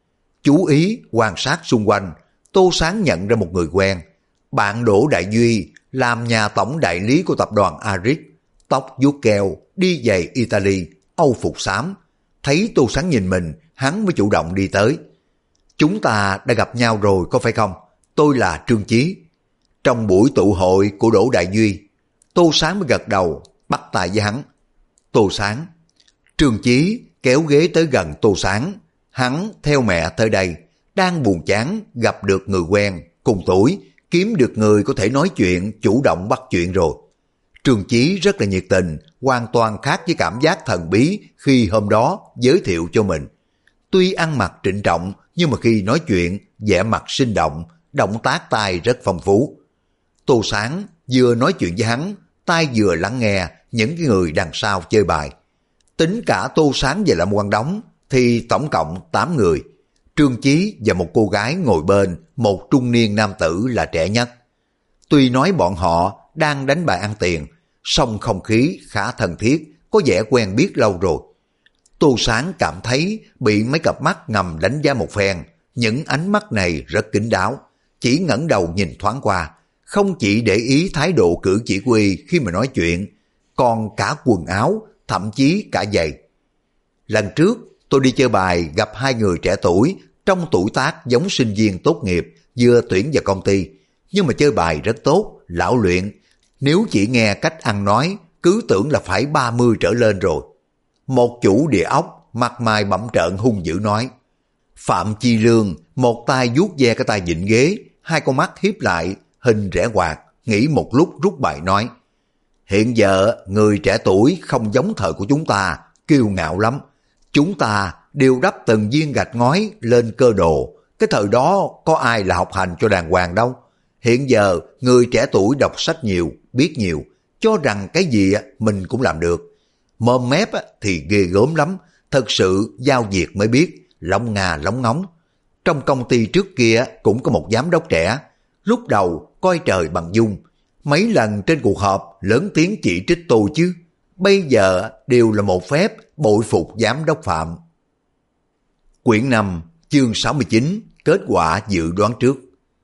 Chú ý quan sát xung quanh, Tô Sáng nhận ra một người quen. Bạn Đỗ Đại Duy làm nhà tổng đại lý của tập đoàn Aris, tóc vuốt keo, đi giày Italy, âu phục xám. Thấy Tô Sáng nhìn mình, hắn mới chủ động đi tới. Chúng ta đã gặp nhau rồi có phải không? Tôi là Trương Chí. Trong buổi tụ hội của Đỗ Đại Duy, Tô Sáng mới gật đầu, bắt tay với hắn. Tô Sáng. Trương Chí kéo ghế tới gần Tô Sáng. Hắn theo mẹ tới đây, đang buồn chán gặp được người quen, cùng tuổi, kiếm được người có thể nói chuyện, chủ động bắt chuyện rồi. Trương Chí rất là nhiệt tình, hoàn toàn khác với cảm giác thần bí khi hôm đó giới thiệu cho mình. Tuy ăn mặc trịnh trọng, nhưng mà khi nói chuyện, vẻ mặt sinh động, động tác tay rất phong phú. Tô Sáng vừa nói chuyện với hắn, tai vừa lắng nghe những cái người đằng sau chơi bài. Tính cả Tô Sáng và Lâm Quang Đống thì tổng cộng 8 người. Trương Chí và một cô gái ngồi bên, một trung niên nam tử là trẻ nhất. Tuy nói bọn họ đang đánh bài ăn tiền, song không khí khá thân thiết, có vẻ quen biết lâu rồi. Tô Sáng cảm thấy bị mấy cặp mắt ngầm đánh giá một phen, những ánh mắt này rất kín đáo, chỉ ngẩng đầu nhìn thoáng qua, không chỉ để ý thái độ cử chỉ của y khi mà nói chuyện, còn cả quần áo, thậm chí cả giày. Lần trước tôi đi chơi bài gặp hai người trẻ tuổi, trong tuổi tác giống sinh viên tốt nghiệp, vừa tuyển vào công ty, nhưng mà chơi bài rất tốt, lão luyện. Nếu chỉ nghe cách ăn nói, cứ tưởng là phải 30 trở lên rồi. Một chủ địa ốc, mặt mày bặm trợn hung dữ nói. Phạm Chi Lương, một tay vuốt ve cái tay vịn ghế, hai con mắt hiếp lại, hình rẽ quạt, nghĩ một lúc rút bài nói. Hiện giờ, người trẻ tuổi không giống thời của chúng ta, kiêu ngạo lắm. Chúng ta đều đắp từng viên gạch ngói lên cơ đồ. Cái thời đó có ai là học hành cho đàng hoàng đâu. Hiện giờ, người trẻ tuổi đọc sách nhiều, biết nhiều, cho rằng cái gì mình cũng làm được. Mồm mép thì ghê gớm lắm, thật sự giao việc mới biết, lóng ngà lóng ngóng. Trong công ty trước kia cũng có một giám đốc trẻ, lúc đầu coi trời bằng dung, mấy lần trên cuộc họp lớn tiếng chỉ trích tôi chứ, bây giờ đều là một phép bội phục giám đốc Phạm. Quyển 5, chương 69, kết quả dự đoán trước.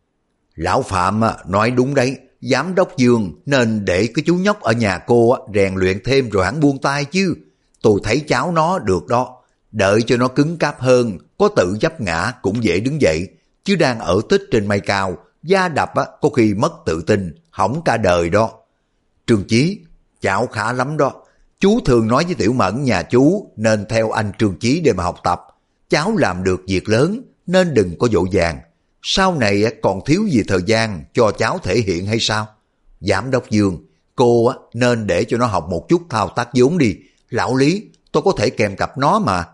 Lão Phạm nói đúng đấy, giám đốc Dương nên để cái chú nhóc ở nhà cô rèn luyện thêm rồi hẳn buông tay chứ. Tôi thấy cháu nó được đó, đợi cho nó cứng cáp hơn, có tự vấp ngã cũng dễ đứng dậy, chứ đang ở tích trên mây cao, da đập có khi mất tự tin, hỏng cả đời đó. Trương Chí, cháu khá lắm đó, chú thường nói với Tiểu Mẫn nhà chú nên theo anh Trương Chí để mà học tập. Cháu làm được việc lớn nên đừng có vội vàng, sau này còn thiếu gì thời gian cho cháu thể hiện hay sao? Giám đốc Dương, cô nên để cho nó học một chút thao tác vốn đi. Lão Lý, tôi có thể kèm cặp nó mà.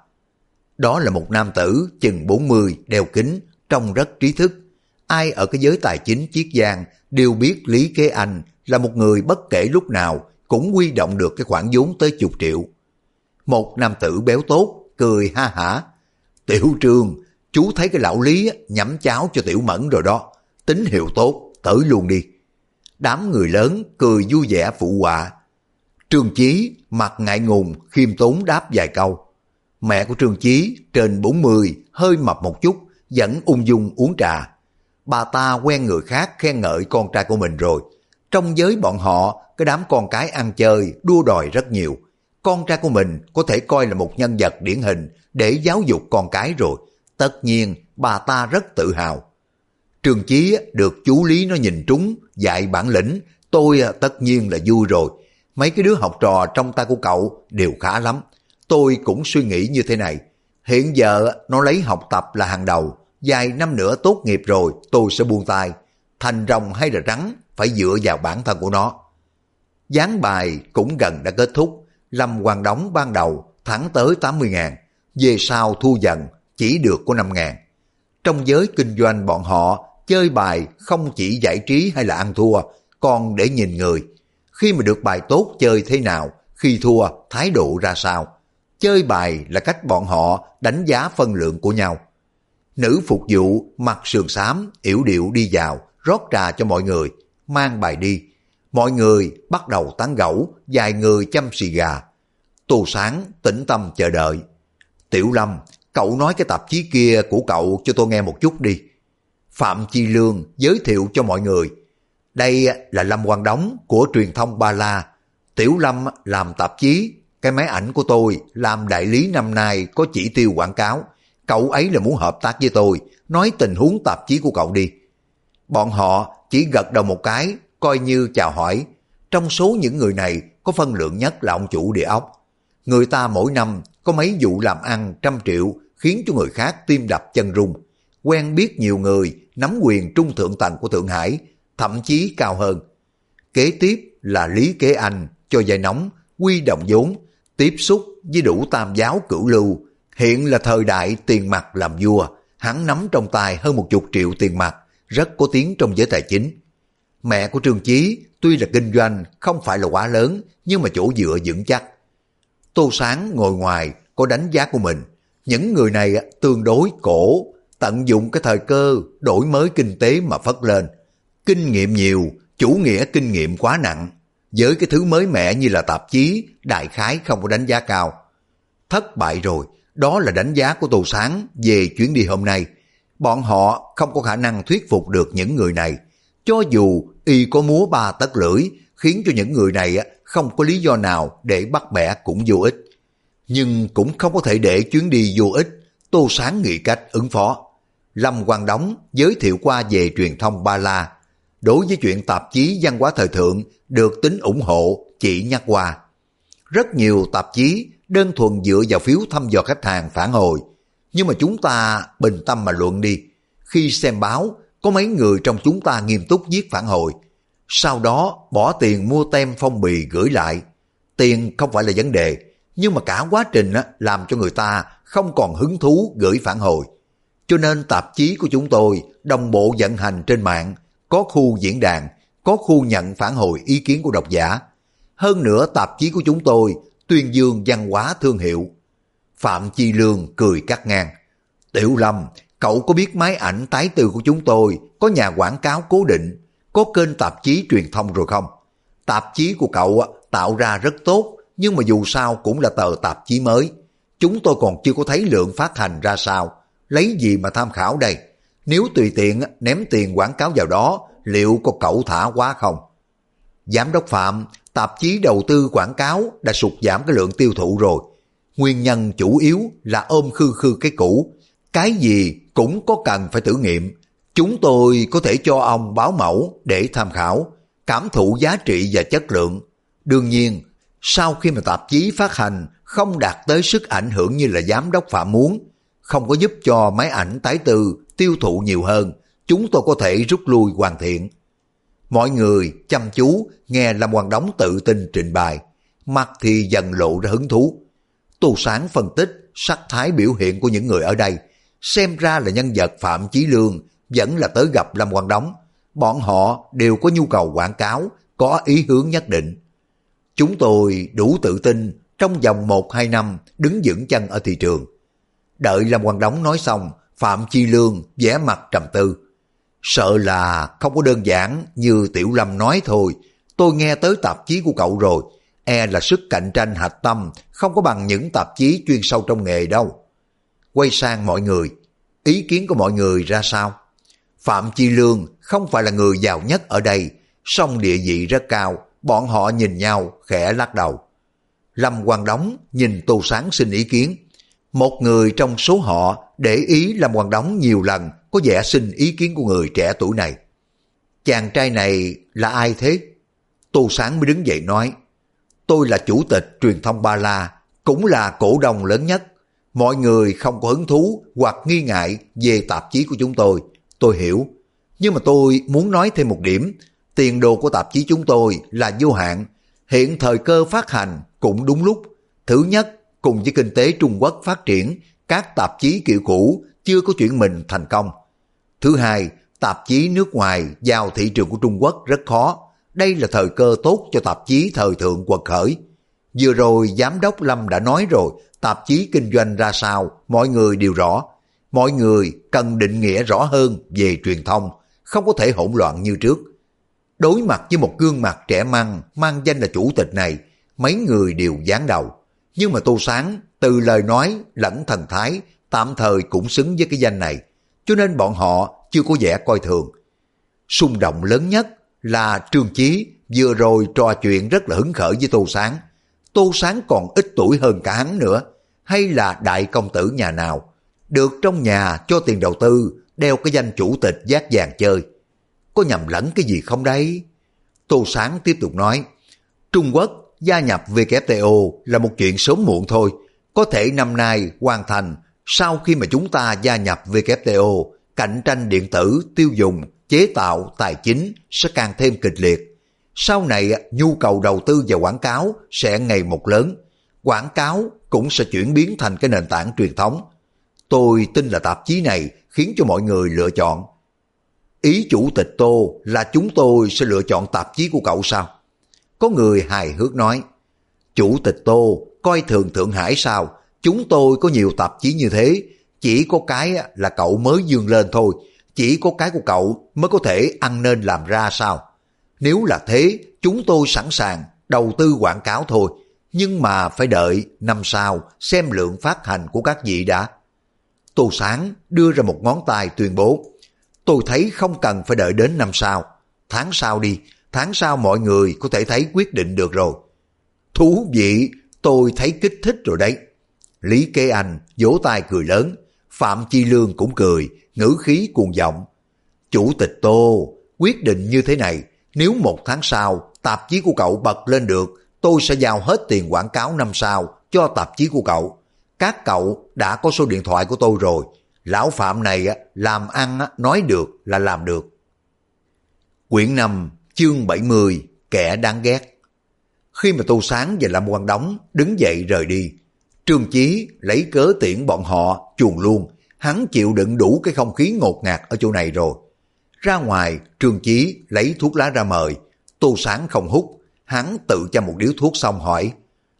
Đó là một nam tử chừng 40, đeo kính, trông rất trí thức. Ai ở cái giới tài chính Chiết Giang đều biết Lý Kế Anh là một người bất kể lúc nào cũng huy động được cái khoản vốn tới chục triệu. Một nam tử béo tốt, cười ha hả. Tiểu Trương, chú thấy cái lão Lý nhắm cháo cho Tiểu Mẫn rồi đó, tín hiệu tốt, tới luôn đi. Đám người lớn cười vui vẻ phụ họa. Trương Chí mặt ngại ngùng khiêm tốn đáp vài câu. Mẹ của Trương Chí trên 40, hơi mập một chút, vẫn ung dung uống trà. Bà ta quen người khác khen ngợi con trai của mình rồi. Trong giới bọn họ, cái đám con cái ăn chơi, đua đòi rất nhiều. Con trai của mình có thể coi là một nhân vật điển hình để giáo dục con cái rồi. Tất nhiên, bà ta rất tự hào. Trương Chí được chú Lý nó nhìn trúng, dạy bản lĩnh, tôi tất nhiên là vui rồi. Mấy cái đứa học trò trong tay của cậu đều khá lắm. Tôi cũng suy nghĩ như thế này. Hiện giờ nó lấy học tập là hàng đầu. Vài năm nữa tốt nghiệp rồi tôi sẽ buông tay. Thành rồng hay là rắn phải dựa vào bản thân của nó. Ván bài cũng gần đã kết thúc. Lâm Quang Đống ban đầu thắng tới 80.000. Về sau thua dần chỉ được có 5.000. Trong giới kinh doanh bọn họ chơi bài không chỉ giải trí hay là ăn thua, còn để nhìn người. Khi mà được bài tốt chơi thế nào, khi thua thái độ ra sao. Chơi bài là cách bọn họ đánh giá phân lượng của nhau. Nữ phục vụ mặc sườn xám, yểu điệu đi vào, rót trà cho mọi người, mang bài đi. Mọi người bắt đầu tán gẫu, vài người châm xì gà. Tô Sáng tĩnh tâm chờ đợi. Tiểu Lâm, cậu nói cái tạp chí kia của cậu cho tôi nghe một chút đi. Phạm Chi Lương giới thiệu cho mọi người. Đây là Lâm Quang Đống của truyền thông Ba La. Tiểu Lâm làm tạp chí, cái máy ảnh của tôi làm đại lý năm nay có chỉ tiêu quảng cáo. Cậu ấy là muốn hợp tác với tôi, nói tình huống tạp chí của cậu đi. Bọn họ chỉ gật đầu một cái, coi như chào hỏi. Trong số những người này có phân lượng nhất là ông chủ địa ốc. Người ta mỗi năm có mấy vụ làm ăn 100 triệu khiến cho người khác tim đập chân rung. Quen biết nhiều người nắm quyền trung thượng tầng của Thượng Hải, thậm chí cao hơn. Kế tiếp là Lý Kế Anh cho vay nóng, huy động vốn, tiếp xúc với đủ tam giáo cửu lưu. Hiện là thời đại tiền mặt làm vua, hắn nắm trong tay hơn 10 triệu tiền mặt, rất có tiếng trong giới tài chính. Mẹ của Trương Chí tuy là kinh doanh không phải là quá lớn, nhưng mà chỗ dựa vững chắc. Tô Sáng ngồi ngoài có đánh giá của mình. Những người này tương đối cổ, tận dụng cái thời cơ đổi mới kinh tế mà phất lên. Kinh nghiệm nhiều, chủ nghĩa kinh nghiệm quá nặng, với cái thứ mới mẻ như là tạp chí, đại khái không có đánh giá cao. Thất bại rồi, đó là đánh giá của Tô Sáng về chuyến đi hôm nay. Bọn họ không có khả năng thuyết phục được những người này, cho dù y có múa ba tấc lưỡi, khiến cho những người này không có lý do nào để bắt bẻ cũng vô ích. Nhưng cũng không có thể để chuyến đi vô ích, Tô Sáng nghĩ cách ứng phó. Lâm Quang Đống giới thiệu qua về truyền thông Ba La. Đối với chuyện tạp chí văn hóa thời thượng được tính ủng hộ, chỉ nhắc qua. Rất nhiều tạp chí đơn thuần dựa vào phiếu thăm dò khách hàng phản hồi. Nhưng mà chúng ta bình tâm mà luận đi. Khi xem báo, có mấy người trong chúng ta nghiêm túc viết phản hồi. Sau đó bỏ tiền mua tem phong bì gửi lại. Tiền không phải là vấn đề, nhưng mà cả quá trình làm cho người ta không còn hứng thú gửi phản hồi. Cho nên tạp chí của chúng tôi đồng bộ vận hành trên mạng, có khu diễn đàn, có khu nhận phản hồi ý kiến của độc giả. Hơn nữa tạp chí của chúng tôi tuyên dương văn hóa thương hiệu. Phạm Chi Lương cười cắt ngang. Tiểu Lâm, cậu có biết máy ảnh tái tư của chúng tôi có nhà quảng cáo cố định, có kênh tạp chí truyền thông rồi không? Tạp chí của cậu tạo ra rất tốt, nhưng mà dù sao cũng là tờ tạp chí mới. Chúng tôi còn chưa có thấy lượng phát hành ra sao, lấy gì mà tham khảo đây? Nếu tùy tiện ném tiền quảng cáo vào đó, liệu có cẩu thả quá không? Giám đốc Phạm, tạp chí đầu tư quảng cáo đã sụt giảm cái lượng tiêu thụ rồi. Nguyên nhân chủ yếu là ôm khư khư cái cũ. Cái gì cũng có cần phải thử nghiệm. Chúng tôi có thể cho ông báo mẫu để tham khảo, cảm thụ giá trị và chất lượng. Đương nhiên, sau khi mà tạp chí phát hành không đạt tới sức ảnh hưởng như là giám đốc Phạm muốn, không có giúp cho máy ảnh tái tư tiêu thụ nhiều hơn, chúng tôi có thể rút lui hoàn thiện. Mọi người chăm chú nghe Lâm Quang Đống tự tin trình bày, mặt thì dần lộ ra hứng thú. Tô Sáng phân tích sắc thái biểu hiện của những người ở đây, xem ra là nhân vật Phạm Chí Lương vẫn là tới gặp Lâm Quang Đống. Bọn họ đều có nhu cầu quảng cáo, có ý hướng nhất định. Chúng tôi đủ tự tin trong vòng 1-2 năm đứng vững chân ở thị trường. Đợi Lâm Quang Đống nói xong, Phạm Chi Lương vẻ mặt trầm tư. Sợ là không có đơn giản như Tiểu Lâm nói thôi. Tôi nghe tới tạp chí của cậu rồi, e là sức cạnh tranh hạch tâm không có bằng những tạp chí chuyên sâu trong nghề đâu. Quay sang mọi người, ý kiến của mọi người ra sao? Phạm Chi Lương không phải là người giàu nhất ở đây, song địa vị rất cao. Bọn họ nhìn nhau khẽ lắc đầu. Lâm Quang Đống nhìn Tô Sáng xin ý kiến. Một người trong số họ để ý Lâm Quang Đống nhiều lần có vẻ xin ý kiến của người trẻ tuổi này. Chàng trai này là ai thế? Tô Sáng mới đứng dậy nói. Tôi là chủ tịch truyền thông Ba La, cũng là cổ đông lớn nhất. Mọi người không có hứng thú hoặc nghi ngại về tạp chí của chúng tôi hiểu. Nhưng mà tôi muốn nói thêm một điểm, tiền đồ của tạp chí chúng tôi là vô hạn. Hiện thời cơ phát hành cũng đúng lúc. Thứ nhất, cùng với kinh tế Trung Quốc phát triển, các tạp chí kiểu cũ chưa có chuyển mình thành công. Thứ hai, tạp chí nước ngoài vào thị trường của Trung Quốc rất khó. Đây là thời cơ tốt cho tạp chí thời thượng quật khởi. Vừa rồi giám đốc Lâm đã nói rồi, tạp chí kinh doanh ra sao, mọi người đều rõ. Mọi người cần định nghĩa rõ hơn về truyền thông, không có thể hỗn loạn như trước. Đối mặt với một gương mặt trẻ măng mang danh là chủ tịch này, mấy người đều giáng đầu. Nhưng mà Tô Sáng từ lời nói lẫn thần thái tạm thời cũng xứng với cái danh này, cho nên bọn họ chưa có vẻ coi thường. Xung động lớn nhất là Trương Chí vừa rồi trò chuyện rất là hứng khởi với Tô Sáng. Tô Sáng còn ít tuổi hơn cả hắn nữa, hay là đại công tử nhà nào, được trong nhà cho tiền đầu tư, đeo cái danh chủ tịch vác vàng chơi. Có nhầm lẫn cái gì không đấy? Tô Sáng tiếp tục nói, Trung Quốc gia nhập WTO là một chuyện sớm muộn thôi, có thể năm nay hoàn thành. Sau khi mà chúng ta gia nhập WTO, cạnh tranh điện tử, tiêu dùng, chế tạo, tài chính sẽ càng thêm kịch liệt. Sau này nhu cầu đầu tư và quảng cáo sẽ ngày một lớn, quảng cáo cũng sẽ chuyển biến thành cái nền tảng truyền thống. Tôi tin là tạp chí này khiến cho mọi người lựa chọn. Ý chủ tịch Tô là chúng tôi sẽ lựa chọn tạp chí của cậu sao? Có người hài hước nói, chủ tịch Tô coi thường Thượng Hải sao? Chúng tôi có nhiều tạp chí như thế, chỉ có cái là cậu mới vươn lên thôi, chỉ có cái của cậu mới có thể ăn nên làm ra sao? Nếu là thế, chúng tôi sẵn sàng đầu tư quảng cáo thôi, nhưng mà phải đợi năm sau xem lượng phát hành của các vị đã. Tô Sáng đưa ra một ngón tay tuyên bố, tôi thấy không cần phải đợi đến năm sau, tháng sau đi, tháng sau mọi người có thể thấy quyết định được rồi. Thú vị, tôi thấy kích thích rồi đấy. Lý Kế Anh vỗ tay cười lớn, Phạm Chi Lương cũng cười, ngữ khí cuồng vọng. Chủ tịch Tô, quyết định như thế này, nếu một tháng sau tạp chí của cậu bật lên được, tôi sẽ giao hết tiền quảng cáo năm sau cho tạp chí của cậu. Các cậu đã có số điện thoại của tôi rồi, lão Phạm này làm ăn nói được là làm được. Quyển 5, chương 70, kẻ đáng ghét. Khi mà Tô Sáng và Lâm Quang Đống đứng dậy rời đi, Trương Chí lấy cớ tiễn bọn họ chuồn luôn, hắn chịu đựng đủ cái không khí ngột ngạt ở chỗ này rồi. Ra ngoài, Trương Chí lấy thuốc lá ra mời, Tô Sáng không hút, hắn tự cho một điếu thuốc xong hỏi,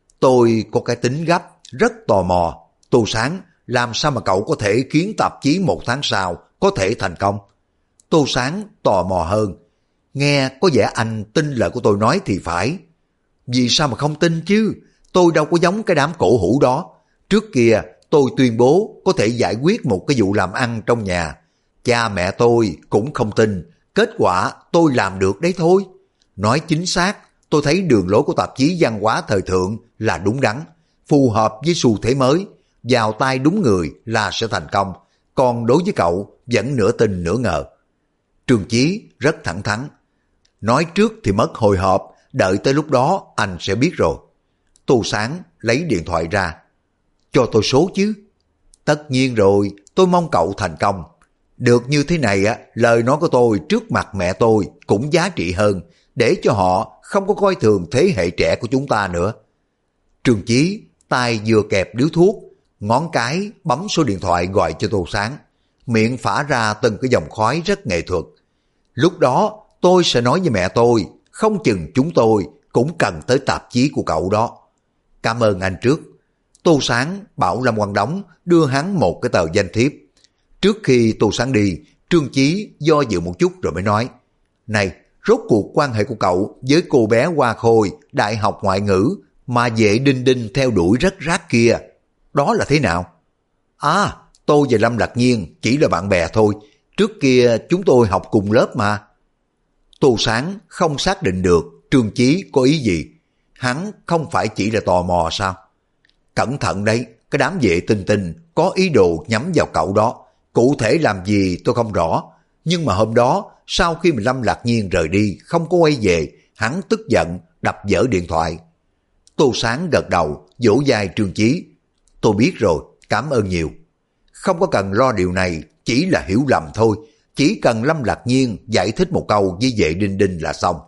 tôi có cái tính gấp, rất tò mò, Tô Sáng, làm sao mà cậu có thể khiến tạp chí một tháng sau có thể thành công? Tô Sáng tò mò hơn, nghe có vẻ anh tin lời của tôi nói thì phải. Vì sao mà không tin chứ, tôi đâu có giống cái đám cổ hủ đó. Trước kia tôi tuyên bố có thể giải quyết một cái vụ làm ăn trong nhà, cha mẹ tôi cũng không tin, kết quả tôi làm được đấy thôi. Nói chính xác, tôi thấy đường lối của tạp chí văn hóa thời thượng là đúng đắn, phù hợp với xu thế mới, vào tay đúng người là sẽ thành công, còn đối với cậu vẫn nửa tin nửa ngờ. Trương Chí rất thẳng thắn, nói trước thì mất hồi hộp, đợi tới lúc đó anh sẽ biết rồi. Tô Sáng lấy điện thoại ra, cho tôi số chứ. Tất nhiên rồi, tôi mong cậu thành công. Được như thế này lời nói của tôi trước mặt mẹ tôi cũng giá trị hơn, để cho họ không có coi thường thế hệ trẻ của chúng ta nữa. Trương Chí tay vừa kẹp điếu thuốc, ngón cái bấm số điện thoại gọi cho Tô Sáng, miệng phả ra từng cái dòng khói rất nghệ thuật. Lúc đó tôi sẽ nói với mẹ tôi, không chừng chúng tôi cũng cần tới tạp chí của cậu đó. Cảm ơn anh trước. Tô Sáng bảo Lâm Quang Đống đưa hắn một cái tờ danh thiếp. Trước khi Tô Sáng đi, Trương Chí do dự một chút rồi mới nói, này, rốt cuộc quan hệ của cậu với cô bé Hoa Khôi đại học ngoại ngữ mà Vệ Đinh Đinh theo đuổi rất rát kia, đó là thế nào? À, tôi và Lâm Lạc Nhiên chỉ là bạn bè thôi, trước kia chúng tôi học cùng lớp mà. Tô Sáng không xác định được Trương Chí có ý gì, hắn không phải chỉ là tò mò sao? Cẩn thận đấy, cái đám Vệ Tinh Tinh có ý đồ nhắm vào cậu đó, cụ thể làm gì tôi không rõ, nhưng mà hôm đó sau khi mà Lâm Lạc Nhiên rời đi không có quay về, hắn tức giận đập vỡ điện thoại. Tô Sáng gật đầu vỗ vai Trương Chí, tôi biết rồi, cảm ơn nhiều. Không có cần lo điều này, chỉ là hiểu lầm thôi, chỉ cần Lâm Lạc Nhiên giải thích một câu với Vệ Đinh Đinh là xong.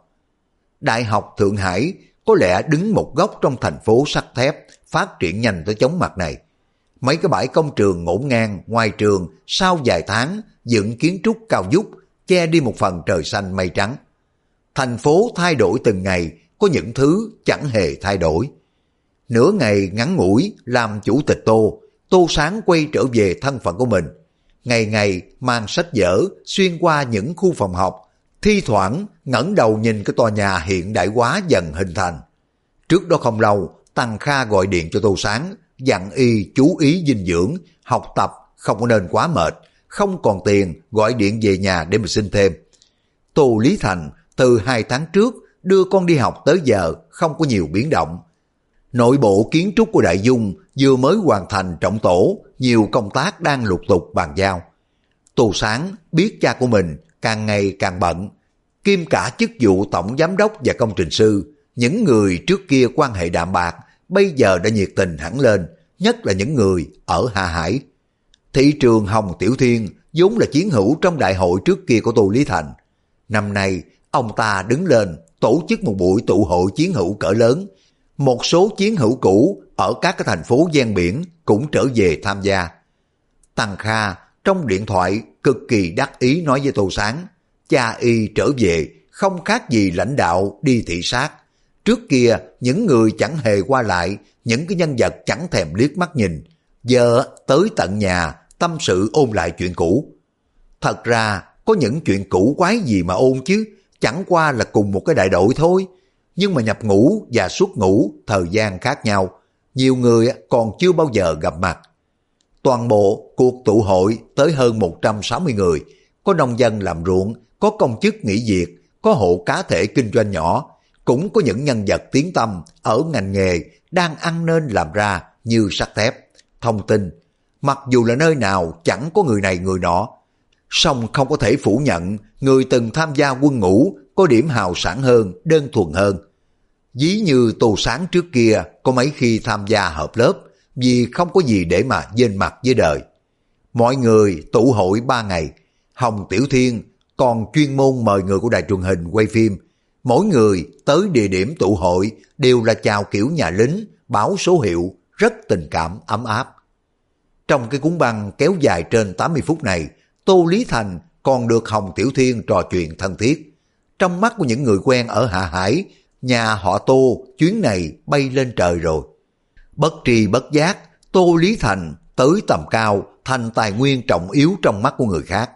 Đại học Thượng Hải có lẽ đứng một góc trong thành phố sắt thép phát triển nhanh tới chóng mặt này. Mấy cái bãi công trường ngổn ngang ngoài trường sau vài tháng dựng kiến trúc cao vút che đi một phần trời xanh mây trắng. Thành phố thay đổi từng ngày, có những thứ chẳng hề thay đổi. Nửa ngày ngắn ngủi làm chủ tịch Tô Sáng quay trở về thân phận của mình. Ngày ngày mang sách vở xuyên qua những khu phòng học, thi thoảng ngẩng đầu nhìn cái tòa nhà hiện đại hóa dần hình thành. Trước đó không lâu, Tăng Kha gọi điện cho Tô Sáng, dặn y chú ý dinh dưỡng, học tập không có nên quá mệt, không còn tiền gọi điện về nhà để mà xin thêm. Tô Lý Thành từ 2 tháng trước đưa con đi học tới giờ không có nhiều biến động. Nội bộ kiến trúc của Đại Dung vừa mới hoàn thành trọng tổ, nhiều công tác đang lục tục bàn giao. Tô Sáng biết cha của mình càng ngày càng bận, kiêm cả chức vụ tổng giám đốc và công trình sư. Những người trước kia quan hệ đạm bạc bây giờ đã nhiệt tình hẳn lên, nhất là những người ở Hạ Hải. Thị trường Hồng Tiểu Thiên vốn là chiến hữu trong đại hội trước kia của Tô Lý Thành. Năm nay, ông ta đứng lên tổ chức một buổi tụ hội chiến hữu cỡ lớn. Một số chiến hữu cũ ở các cái thành phố ven biển cũng trở về tham gia. Tăng Kha trong điện thoại cực kỳ đắc ý nói với Tô Sáng, cha y trở về không khác gì lãnh đạo đi thị sát. Trước kia những người chẳng hề qua lại, những cái nhân vật chẳng thèm liếc mắt nhìn, giờ tới tận nhà tâm sự ôn lại chuyện cũ. Thật ra có những chuyện cũ quái gì mà ôn chứ, chẳng qua là cùng một cái đại đội thôi. Nhưng mà nhập ngũ và xuất ngũ thời gian khác nhau, nhiều người còn chưa bao giờ gặp mặt. Toàn bộ cuộc tụ hội tới hơn 160 người, có nông dân làm ruộng, có công chức nghỉ việc, có hộ cá thể kinh doanh nhỏ, cũng có những nhân vật tiếng tăm ở ngành nghề đang ăn nên làm ra như sắt thép, thông tin. Mặc dù là nơi nào chẳng có người này người nọ, song không có thể phủ nhận người từng tham gia quân ngũ có điểm hào sảng hơn, đơn thuần hơn. Ví như Tô Sáng trước kia có mấy khi tham gia họp lớp vì không có gì để mà vênh mặt với đời. Mọi người tụ hội 3 ngày, Hồng Tiểu Thiên còn chuyên môn mời người của đài truyền hình quay phim. Mỗi người tới địa điểm tụ hội đều là chào kiểu nhà lính, báo số hiệu, rất tình cảm ấm áp. Trong cái cuốn băng kéo dài trên 80 phút này, Tô Lý Thành còn được Hồng Tiểu Thiên trò chuyện thân thiết. Trong mắt của những người quen ở Hạ Hải, nhà họ Tô chuyến này bay lên trời rồi. Bất tri bất giác, Tô Lý Thành tới tầm cao thành tài nguyên trọng yếu trong mắt của người khác.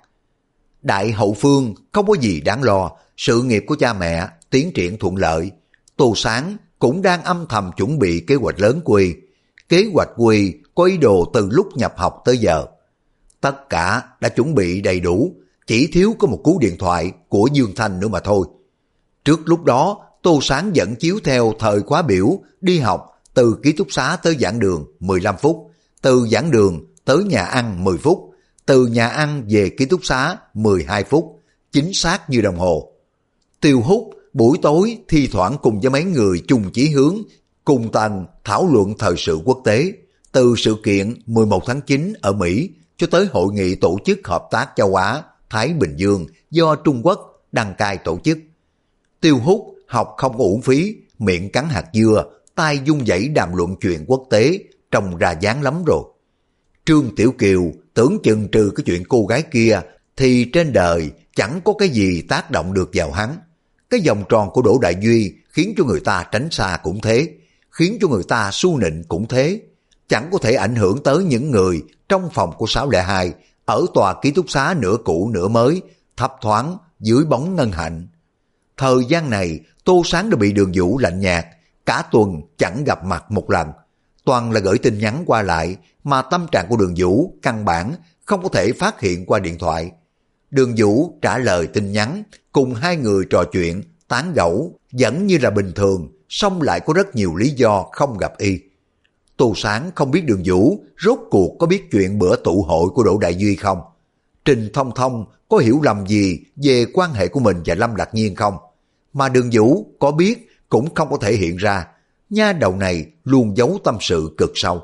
Đại hậu phương không có gì đáng lo, sự nghiệp của cha mẹ tiến triển thuận lợi. Tô Sáng cũng đang âm thầm chuẩn bị kế hoạch lớn của y. Kế hoạch của y có ý đồ từ lúc nhập học tới giờ. Tất cả đã chuẩn bị đầy đủ, chỉ thiếu có một cú điện thoại của Dương Thanh nữa mà thôi. Trước lúc đó, Tô Sáng vẫn chiếu theo thời khóa biểu đi học từ ký túc xá tới giảng đường 15 phút, từ giảng đường tới nhà ăn 10 phút, từ nhà ăn về ký túc xá 12 phút, chính xác như đồng hồ. Tiêu Hút buổi tối thi thoảng cùng với mấy người chung chí hướng, cùng tầng thảo luận thời sự quốc tế, từ sự kiện 11 tháng 9 ở Mỹ cho tới hội nghị tổ chức hợp tác châu Á, Thái Bình Dương do Trung Quốc đăng cai tổ chức. Tiêu Hút học không có uổng phí, miệng cắn hạt dưa, tai dung dãy đàm luận chuyện quốc tế, trông ra dáng lắm rồi. Trương Tiểu Kiều tưởng chừng trừ cái chuyện cô gái kia thì trên đời chẳng có cái gì tác động được vào hắn. Cái vòng tròn của Đỗ Đại Duy khiến cho người ta tránh xa cũng thế, khiến cho người ta su nịnh cũng thế. Chẳng có thể ảnh hưởng tới những người trong phòng của 602 ở tòa ký túc xá nửa cũ nửa mới, thấp thoáng dưới bóng ngân hạnh. Thời gian này Tô Sáng đã bị Đường Vũ lạnh nhạt, cả tuần chẳng gặp mặt một lần. Toàn là gửi tin nhắn qua lại, mà tâm trạng của Đường Vũ căn bản không có thể phát hiện qua điện thoại. Đường Vũ trả lời tin nhắn, cùng hai người trò chuyện, tán gẫu, vẫn như là bình thường, song lại có rất nhiều lý do không gặp y. Tô Sáng không biết Đường Vũ rốt cuộc có biết chuyện bữa tụ hội của Đỗ Đại Duy không? Trình Thông Thông có hiểu lầm gì về quan hệ của mình và Lâm Lạc Nhiên không? Mà Đường Vũ có biết cũng không có thể hiện ra. Nha đầu này luôn giấu tâm sự cực sâu.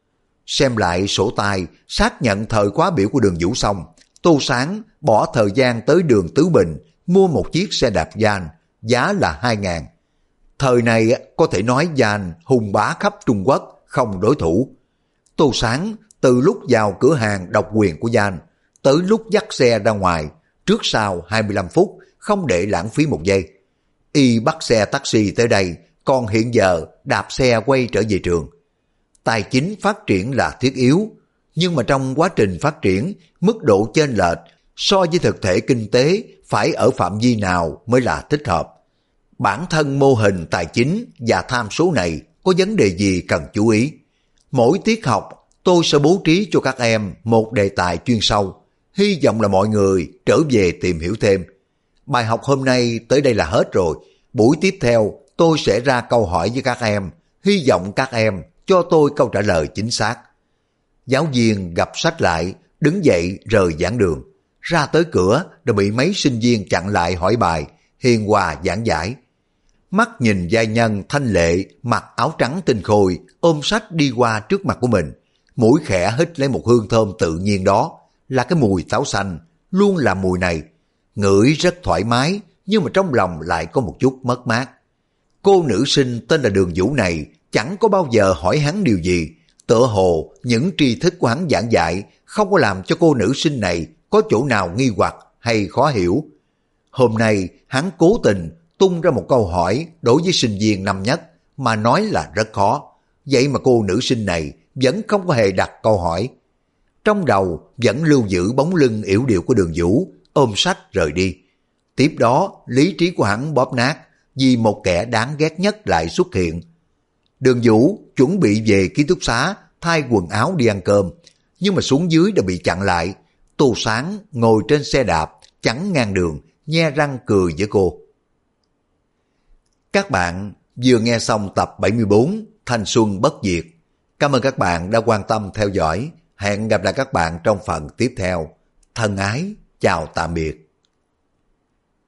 Xem lại sổ tay, xác nhận thời khóa biểu của Đường Vũ xong, Tô Sáng bỏ thời gian tới đường Tứ Bình, mua một chiếc xe đạp van, giá là 2.000. Thời này có thể nói van hùng bá khắp Trung Quốc, không đối thủ. Tô Sáng từ lúc vào cửa hàng độc quyền của van, tới lúc dắt xe ra ngoài, trước sau 25 phút, không để lãng phí một giây. Y bắt xe taxi tới đây, còn hiện giờ đạp xe quay trở về trường. Tài chính phát triển là thiết yếu, nhưng mà trong quá trình phát triển, mức độ chênh lệch so với thực thể kinh tế phải ở phạm vi nào mới là thích hợp. Bản thân mô hình tài chính và tham số này có vấn đề gì cần chú ý. Mỗi tiết học tôi sẽ bố trí cho các em một đề tài chuyên sâu, hy vọng là mọi người trở về tìm hiểu thêm. Bài học hôm nay tới đây là hết rồi, buổi tiếp theo tôi sẽ ra câu hỏi với các em, hy vọng các em cho tôi câu trả lời chính xác. Giáo viên gặp sách lại, đứng dậy rời giảng đường. Ra tới cửa đã bị mấy sinh viên chặn lại hỏi bài, hiền hòa giảng giải. Mắt nhìn giai nhân thanh lệ, mặc áo trắng tinh khôi, ôm sách đi qua trước mặt của mình. Mũi khẽ hít lấy một hương thơm tự nhiên đó, là cái mùi táo xanh, luôn là mùi này. Ngửi rất thoải mái, nhưng mà trong lòng lại có một chút mất mát. Cô nữ sinh tên là Đường Vũ này chẳng có bao giờ hỏi hắn điều gì. Tựa hồ những tri thức của hắn giảng dạy không có làm cho cô nữ sinh này có chỗ nào nghi hoặc hay khó hiểu. Hôm nay hắn cố tình tung ra một câu hỏi đối với sinh viên năm nhất mà nói là rất khó. Vậy mà cô nữ sinh này vẫn không có hề đặt câu hỏi. Trong đầu vẫn lưu giữ bóng lưng yểu điệu của Đường Vũ, ôm sách rời đi. Tiếp đó, lý trí của hắn bóp nát, vì một kẻ đáng ghét nhất lại xuất hiện. Đường Vũ chuẩn bị về ký túc xá, thay quần áo đi ăn cơm, nhưng mà xuống dưới đã bị chặn lại. Tô Sáng ngồi trên xe đạp, chắn ngang đường, nhe răng cười với cô. Các bạn vừa nghe xong tập 74 Thanh Xuân Bất Diệt. Cảm ơn các bạn đã quan tâm theo dõi. Hẹn gặp lại các bạn trong phần tiếp theo. Thân ái, chào tạm biệt.